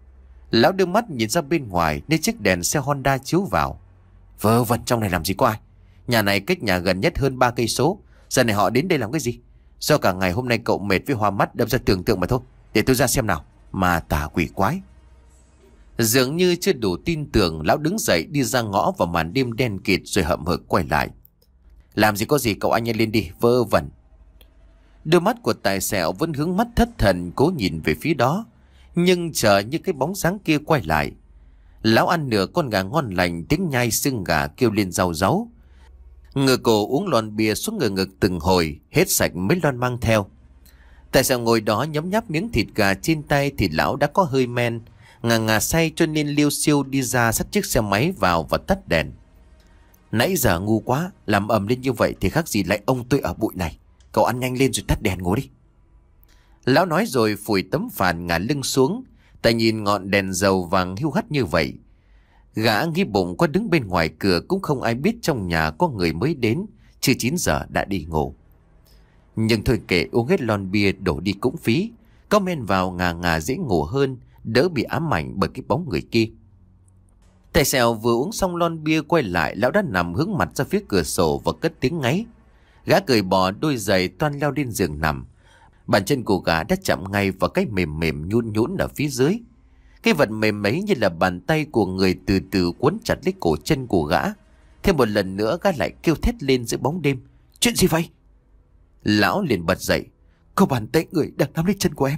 Lão đưa mắt nhìn ra bên ngoài nơi chiếc đèn xe Honda chiếu vào. Vớ vẩn, trong này làm gì có ai. Nhà này cách nhà gần nhất hơn ba cây số. Giờ này họ đến đây làm cái gì? Do cả ngày hôm nay cậu mệt với hoa mắt đâm ra tưởng tượng mà thôi. Để tôi ra xem nào. Mà tà quỷ quái. Dường như chưa đủ tin tưởng, lão đứng dậy đi ra ngõ vào màn đêm đen kịt rồi hậm hực quay lại. Làm gì có gì, cậu anh nhanh lên đi, vớ vẩn. Đôi mắt của Tài Sẹo vẫn hướng mắt thất thần cố nhìn về phía đó. Nhưng chờ như cái bóng sáng kia quay lại, lão ăn nửa con gà ngon lành, tiếng nhai xương gà kêu lên rau ráu. Ngửa cổ uống lon bia xuống ngửa ngực từng hồi, hết sạch mấy lon mang theo. Tài Sẹo ngồi đó nhấm nháp miếng thịt gà trên tay thì lão đã có hơi men, ngà ngà say cho nên liêu xiêu đi ra xách chiếc xe máy vào và tắt đèn. Nãy giờ ngu quá, làm ầm lên như vậy thì khác gì lại ông tôi ở bụi này. Cậu ăn nhanh lên rồi tắt đèn ngủ đi. Lão nói rồi phủi tấm phản ngả lưng xuống. Tại nhìn ngọn đèn dầu vàng hiu hắt như vậy, gã nghĩ bụng có đứng bên ngoài cửa cũng không ai biết trong nhà có người mới đến. Chưa chín giờ đã đi ngủ. Nhưng thôi kệ, uống hết lon bia đổ đi cũng phí. Có men vào ngà ngà dễ ngủ hơn, đỡ bị ám ảnh bởi cái bóng người kia. Tài Sẹo vừa uống xong lon bia quay lại, lão đã nằm hướng mặt ra phía cửa sổ và cất tiếng ngáy. Gã cởi bỏ đôi giày toan leo lên giường nằm. Bàn chân của gã đã chạm ngay vào cái mềm mềm nhún nhún ở phía dưới. Cái vật mềm ấy như là bàn tay của người từ từ quấn chặt lấy cổ chân của gã. Thêm một lần nữa gã lại kêu thét lên giữa bóng đêm. Chuyện gì vậy? Lão liền bật dậy. Có bàn tay người đang nắm lấy chân của em.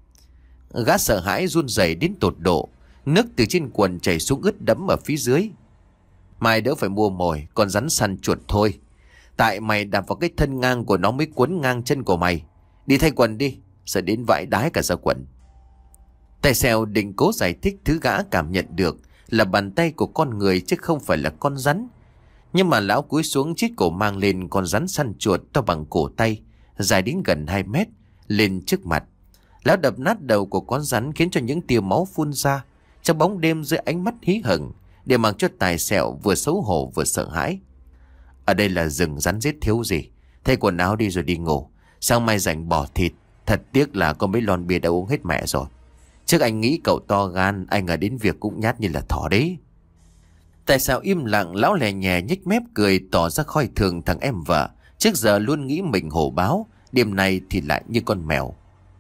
Gã sợ hãi run rẩy đến tột độ. Nước từ trên quần chảy xuống ướt đẫm ở phía dưới. Mai đỡ phải mua mồi, còn rắn săn chuột thôi. Tại mày đạp vào cái thân ngang của nó mới quấn ngang chân của mày. Đi thay quần đi, sợ đến vãi đái cả ra quần. Tài Sẹo định cố giải thích thứ gã cảm nhận được là bàn tay của con người chứ không phải là con rắn. Nhưng mà lão cúi xuống chiếc cổ mang lên con rắn săn chuột to bằng cổ tay, dài đến gần hai mét, lên trước mặt. Lão đập nát đầu của con rắn khiến cho những tia máu phun ra trong bóng đêm dưới ánh mắt hí hửng, để mặc cho Tài Sẹo vừa xấu hổ vừa sợ hãi. Ở đây là rừng, rắn giết thiếu gì. Thay quần áo đi rồi đi ngủ. Sáng mai rảnh bỏ thịt. Thật tiếc là có mấy lon bia đã uống hết mẹ rồi. Trước anh nghĩ cậu to gan, anh ngờ đến việc cũng nhát như là thỏ đấy. Tại sao im lặng, lão lè nhè nhếch mép cười tỏ ra coi thường thằng em vợ. Trước giờ luôn nghĩ mình hổ báo, đêm nay thì lại như con mèo.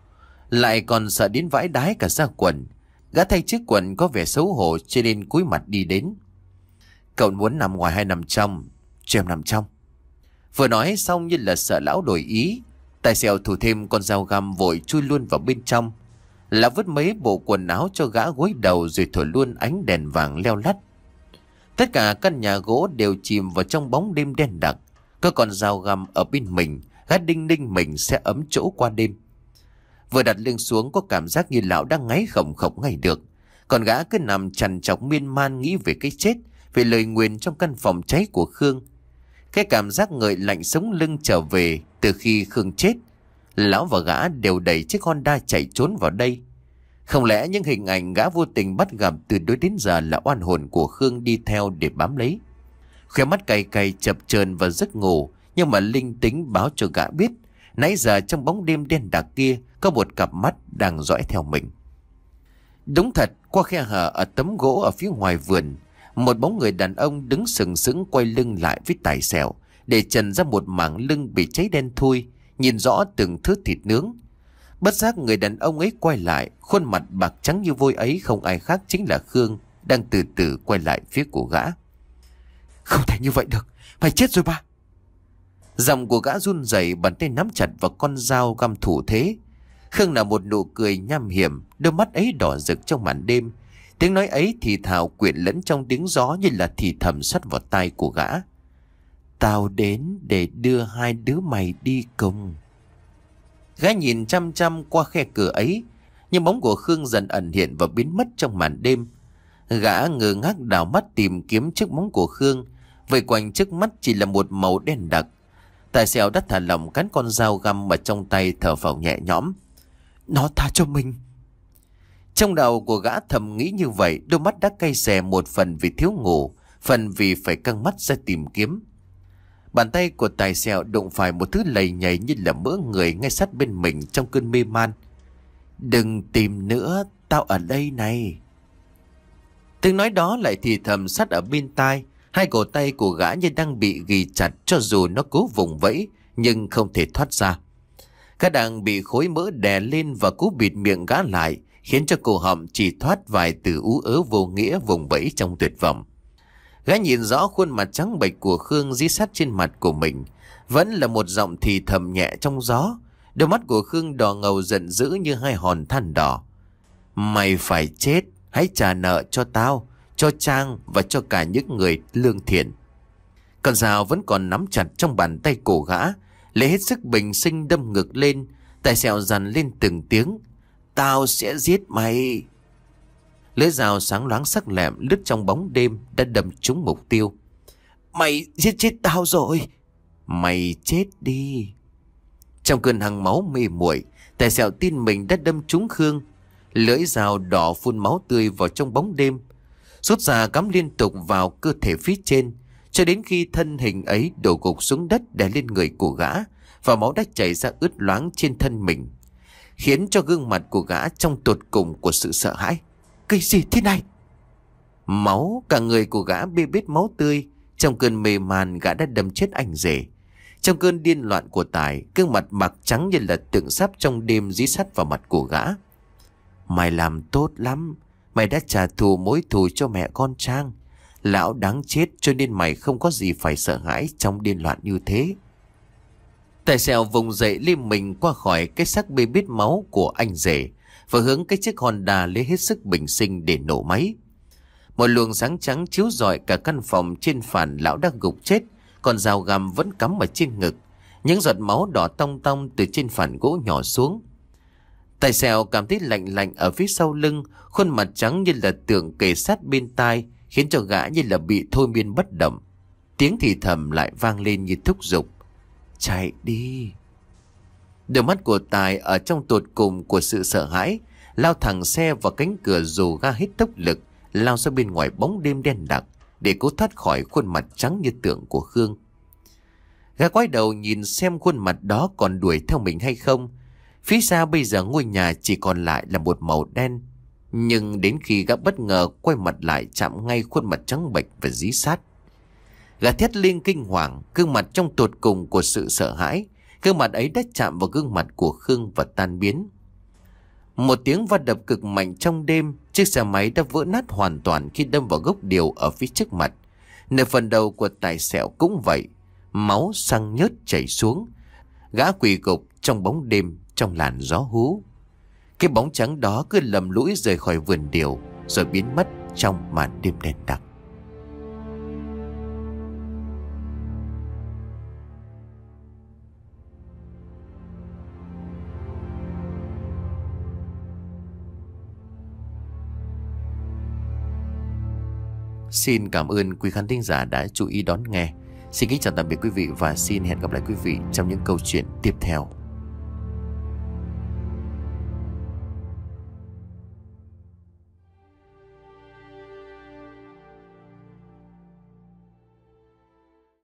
Lại còn sợ đến vãi đái cả ra quần. Gã thay chiếc quần có vẻ xấu hổ cho nên cúi mặt đi đến. Cậu muốn nằm ngoài hay nằm trong? Cho em nằm trong. Vừa nói xong như là sợ lão đổi ý, Tài Sẹo thủ thêm con dao găm vội chui luôn vào bên trong. Lão vứt mấy bộ quần áo cho gã gối đầu rồi thổi luôn ánh đèn vàng leo lắt. Tất cả căn nhà gỗ đều chìm vào trong bóng đêm đen đặc. Có con dao găm ở bên mình, gã đinh ninh mình sẽ ấm chỗ qua đêm. Vừa đặt lưng xuống có cảm giác như lão đang ngáy khổng khổng ngay được. Còn gã cứ nằm trằn trọc miên man nghĩ về cái chết, về lời nguyền trong căn phòng cháy của Khương. Cái cảm giác ngợi lạnh sống lưng trở về từ khi Khương chết. Lão và gã đều đẩy chiếc Honda chạy trốn vào đây. Không lẽ những hình ảnh gã vô tình bắt gặp từ đối đến giờ là oan hồn của Khương đi theo để bám lấy. Khóe mắt cay cay chập chờn và giấc ngủ, nhưng mà linh tính báo cho gã biết nãy giờ trong bóng đêm đen đặc kia có một cặp mắt đang dõi theo mình. Đúng thật, qua khe hở ở tấm gỗ ở phía ngoài vườn, một bóng người đàn ông đứng sừng sững quay lưng lại với Tài Sẹo, để trần ra một mảng lưng bị cháy đen thui, nhìn rõ từng thớ thịt nướng. Bất giác người đàn ông ấy quay lại, khuôn mặt bạc trắng như vôi ấy không ai khác chính là Khương, đang từ từ quay lại phía của gã. Không thể như vậy được, mày chết rồi ba. Giọng của gã run rẩy, bàn tay nắm chặt vào con dao găm thủ thế. Khương là một nụ cười nham hiểm, đôi mắt ấy đỏ rực trong màn đêm. Tiếng nói ấy thì thào quyện lẫn trong tiếng gió như là thì thầm sắt vào tai của gã. Tao đến để đưa hai đứa mày đi cùng. Gã nhìn chăm chăm qua khe cửa ấy, nhưng bóng của Khương dần ẩn hiện và biến mất trong màn đêm. Gã ngơ ngác đảo mắt tìm kiếm chiếc bóng của Khương, vây quanh trước mắt chỉ là một màu đen đặc. Tài Sẹo đã thả lỏng cán con dao găm ở trong tay, thở phào nhẹ nhõm. Nó tha cho mình. Trong đầu của gã thầm nghĩ như vậy, đôi mắt đã cay xè, một phần vì thiếu ngủ, phần vì phải căng mắt ra tìm kiếm. Bàn tay của Tài Sẹo đụng phải một thứ lầy nhầy như là mỡ người ngay sát bên mình trong cơn mê man. Đừng tìm nữa, tao ở đây này. Tiếng nói đó lại thì thầm sát ở bên tai. Hai cổ tay của gã như đang bị ghi chặt, cho dù nó cố vùng vẫy nhưng không thể thoát ra. Gã đang bị khối mỡ đè lên và cố bịt miệng gã lại, khiến cho cổ họng chỉ thoát vài từ ú ớ vô nghĩa vùng vẫy trong tuyệt vọng. Gã nhìn rõ khuôn mặt trắng bệch của Khương dí sát trên mặt của mình, vẫn là một giọng thì thầm nhẹ trong gió. Đôi mắt của Khương đỏ ngầu giận dữ như hai hòn than đỏ. Mày phải chết, hãy trả nợ cho tao, cho Trang và cho cả những người lương thiện. Con dao vẫn còn nắm chặt trong bàn tay cổ gã, lấy hết sức bình sinh đâm ngực lên, tài sẹo dằn lên từng tiếng. Tao sẽ giết mày. Lưỡi dao sáng loáng sắc lẹm lướt trong bóng đêm đã đâm trúng mục tiêu. Mày giết chết tao rồi. Mày chết đi. Trong cơn hăng máu mê muội, tài sẹo tin mình đã đâm trúng Khương. Lưỡi dao đỏ phun máu tươi vào trong bóng đêm, rút ra cắm liên tục vào cơ thể phía trên, cho đến khi thân hình ấy đổ gục xuống đất đè lên người của gã, và máu đã chảy ra ướt loáng trên thân mình, khiến cho gương mặt của gã trong tột cùng của sự sợ hãi. Cái gì thế này? Máu, cả người của gã bê bết máu tươi. Trong cơn mê man, gã đã đâm chết anh rể. Trong cơn điên loạn của Tài, gương mặt bạc trắng như là tượng sáp trong đêm dí sát vào mặt của gã. Mày làm tốt lắm. Mày đã trả thù mối thù cho mẹ con Trang. Lão đáng chết, cho nên mày không có gì phải sợ hãi trong điên loạn như thế. Tài xèo vùng dậy liêm mình qua khỏi cái xác bê bết máu của anh rể, và hướng cái chiếc Honda lấy hết sức bình sinh để nổ máy. Một luồng sáng trắng chiếu rọi cả căn phòng. Trên phản lão đang gục chết, còn dao găm vẫn cắm ở trên ngực. Những giọt máu đỏ tong tong từ trên phản gỗ nhỏ xuống. Tài xèo cảm thấy lạnh lạnh ở phía sau lưng, khuôn mặt trắng như là tượng kề sát bên tai, khiến cho gã như là bị thôi miên bất động. Tiếng thì thầm lại vang lên như thúc giục. Chạy đi. Đôi mắt của Tài ở trong tột cùng của sự sợ hãi, lao thẳng xe vào cánh cửa dù ga hết tốc lực, lao ra bên ngoài bóng đêm đen đặc, để cố thoát khỏi khuôn mặt trắng như tượng của Khương. Gã quay đầu nhìn xem khuôn mặt đó còn đuổi theo mình hay không. Phía xa bây giờ ngôi nhà chỉ còn lại là một màu đen. Nhưng đến khi gã bất ngờ quay mặt lại, chạm ngay khuôn mặt trắng bệch và dí sát. Gã thét lên kinh hoàng, gương mặt trong tột cùng của sự sợ hãi. Gương mặt ấy đã chạm vào gương mặt của Khương và tan biến. Một tiếng va đập cực mạnh trong đêm. Chiếc xe máy đã vỡ nát hoàn toàn khi đâm vào gốc điều ở phía trước mặt. Nửa phần đầu của Tài xẹo cũng vậy. Máu xăng nhớt chảy xuống. Gã quỳ gục trong bóng đêm, trong làn gió hú. Cái bóng trắng đó cứ lầm lũi rời khỏi vườn điều, rồi biến mất trong màn đêm đen đặc. Xin cảm ơn quý khán thính giả đã chú ý đón nghe. Xin kính chào tạm biệt quý vị và xin hẹn gặp lại quý vị trong những câu chuyện tiếp theo.